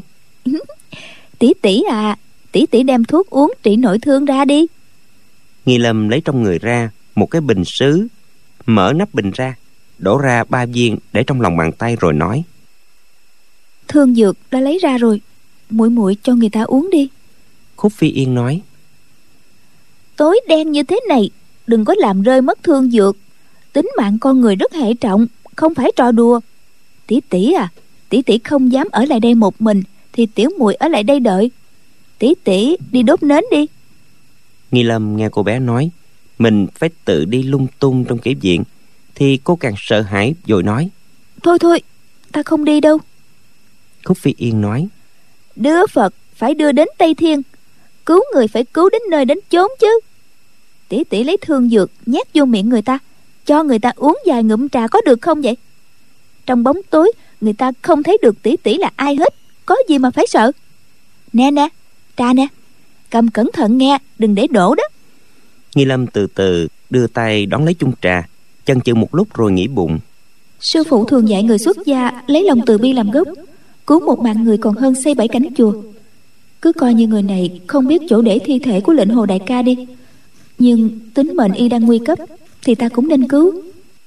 Tỷ tỷ à, tỷ tỷ đem thuốc uống trị nội thương ra đi. Nghi Lâm lấy trong người ra một cái bình sứ, mở nắp bình ra, đổ ra ba viên để trong lòng bàn tay rồi nói. Thương dược đã lấy ra rồi, muội muội cho người ta uống đi. Khúc Phi Yên nói. Tối đen như thế này, đừng có làm rơi mất thương dược. Tính mạng con người rất hệ trọng, không phải trò đùa. Tỷ tỷ à, tỷ tỷ không dám ở lại đây một mình, thì tiểu muội ở lại đây đợi. Tỷ tỷ đi đốt nến đi. Nghi Lâm nghe cô bé nói mình phải tự đi lung tung trong cái viện, thì cô càng sợ hãi vội nói: Thôi thôi, ta không đi đâu. Khúc Phi Yên nói: Đưa Phật phải đưa đến Tây Thiên, cứu người phải cứu đến nơi đến chốn chứ. Tỷ tỷ lấy thương dược nhét vô miệng người ta, cho người ta uống vài ngụm trà có được không vậy? Trong bóng tối người ta không thấy được tỷ tỷ là ai hết, có gì mà phải sợ. Nè nè, trà nè, cầm cẩn thận nghe, đừng để đổ đó. Nghi Lâm từ từ đưa tay đón lấy chung trà, chần chừ một lúc rồi nghĩ bụng: Sư phụ thường dạy người xuất gia lấy lòng từ bi làm gốc, cứu một mạng người còn hơn xây bảy cánh chùa. Cứ coi như người này không biết chỗ để thi thể của Lệnh Hồ đại ca đi. Nhưng tính mệnh y đang nguy cấp thì ta cũng nên cứu.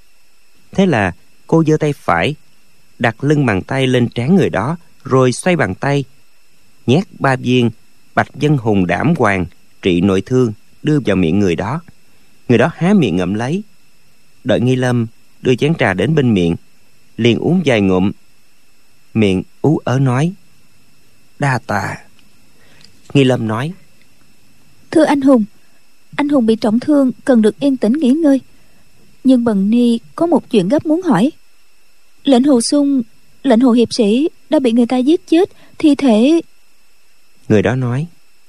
Thế là cô giơ tay phải đặt lưng bàn tay lên trán người đó, rồi xoay bàn tay nhét ba viên bạch dân hùng đảm hoàng trị nội thương đưa vào miệng người đó. Người đó há miệng ngậm lấy. Đợi Nghi Lâm đưa chén trà đến bên miệng, liền uống vài ngụm, miệng ú ớ nói: Đa tạ. Nghi Lâm nói: Thưa anh hùng, anh hùng bị trọng thương, cần được yên tĩnh nghỉ ngơi. Nhưng bần ni có một chuyện gấp muốn hỏi. Lệnh Hồ Sung, Lệnh Hồ hiệp sĩ đã bị người ta giết chết, thi thể... Người đó nói: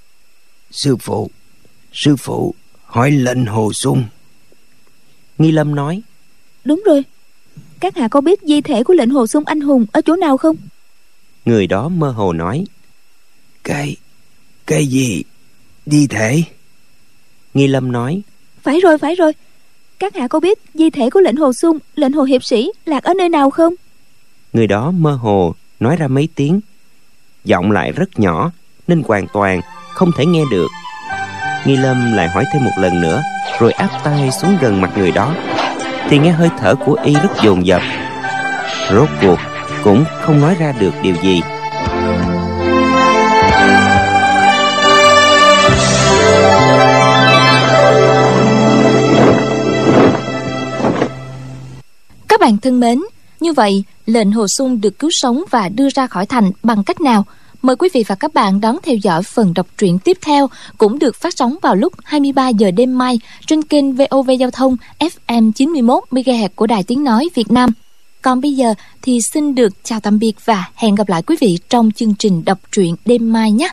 Sư phụ, sư phụ hỏi Lệnh Hồ Sung. Nghi Lâm nói: Đúng rồi, các hạ có biết di thể của Lệnh Hồ Sung anh hùng ở chỗ nào không? Người đó mơ hồ nói: Cái... cái gì? Di thể? Nghi Lâm nói: Phải rồi, phải rồi. Các hạ có biết di thể của Lệnh Hồ Sung, Lệnh Hồ hiệp sĩ lạc ở nơi nào không? Người đó mơ hồ nói ra mấy tiếng, giọng lại rất nhỏ nên hoàn toàn không thể nghe được. Nghi Lâm lại hỏi thêm một lần nữa, rồi áp tay xuống gần mặt người đó, thì nghe hơi thở của y rất dồn dập. Rốt cuộc cũng không nói ra được điều gì. Các bạn thân mến, như vậy Lệnh Hồ Sung được cứu sống và đưa ra khỏi thành bằng cách nào? Mời quý vị và các bạn đón theo dõi phần đọc truyện tiếp theo, cũng được phát sóng vào lúc hai mươi ba giờ đêm mai trên kênh vê o vê Giao thông ép em chín mươi mốt mê ga héc của Đài Tiếng Nói Việt Nam. Còn bây giờ thì xin được chào tạm biệt và hẹn gặp lại quý vị trong chương trình đọc truyện đêm mai nhé.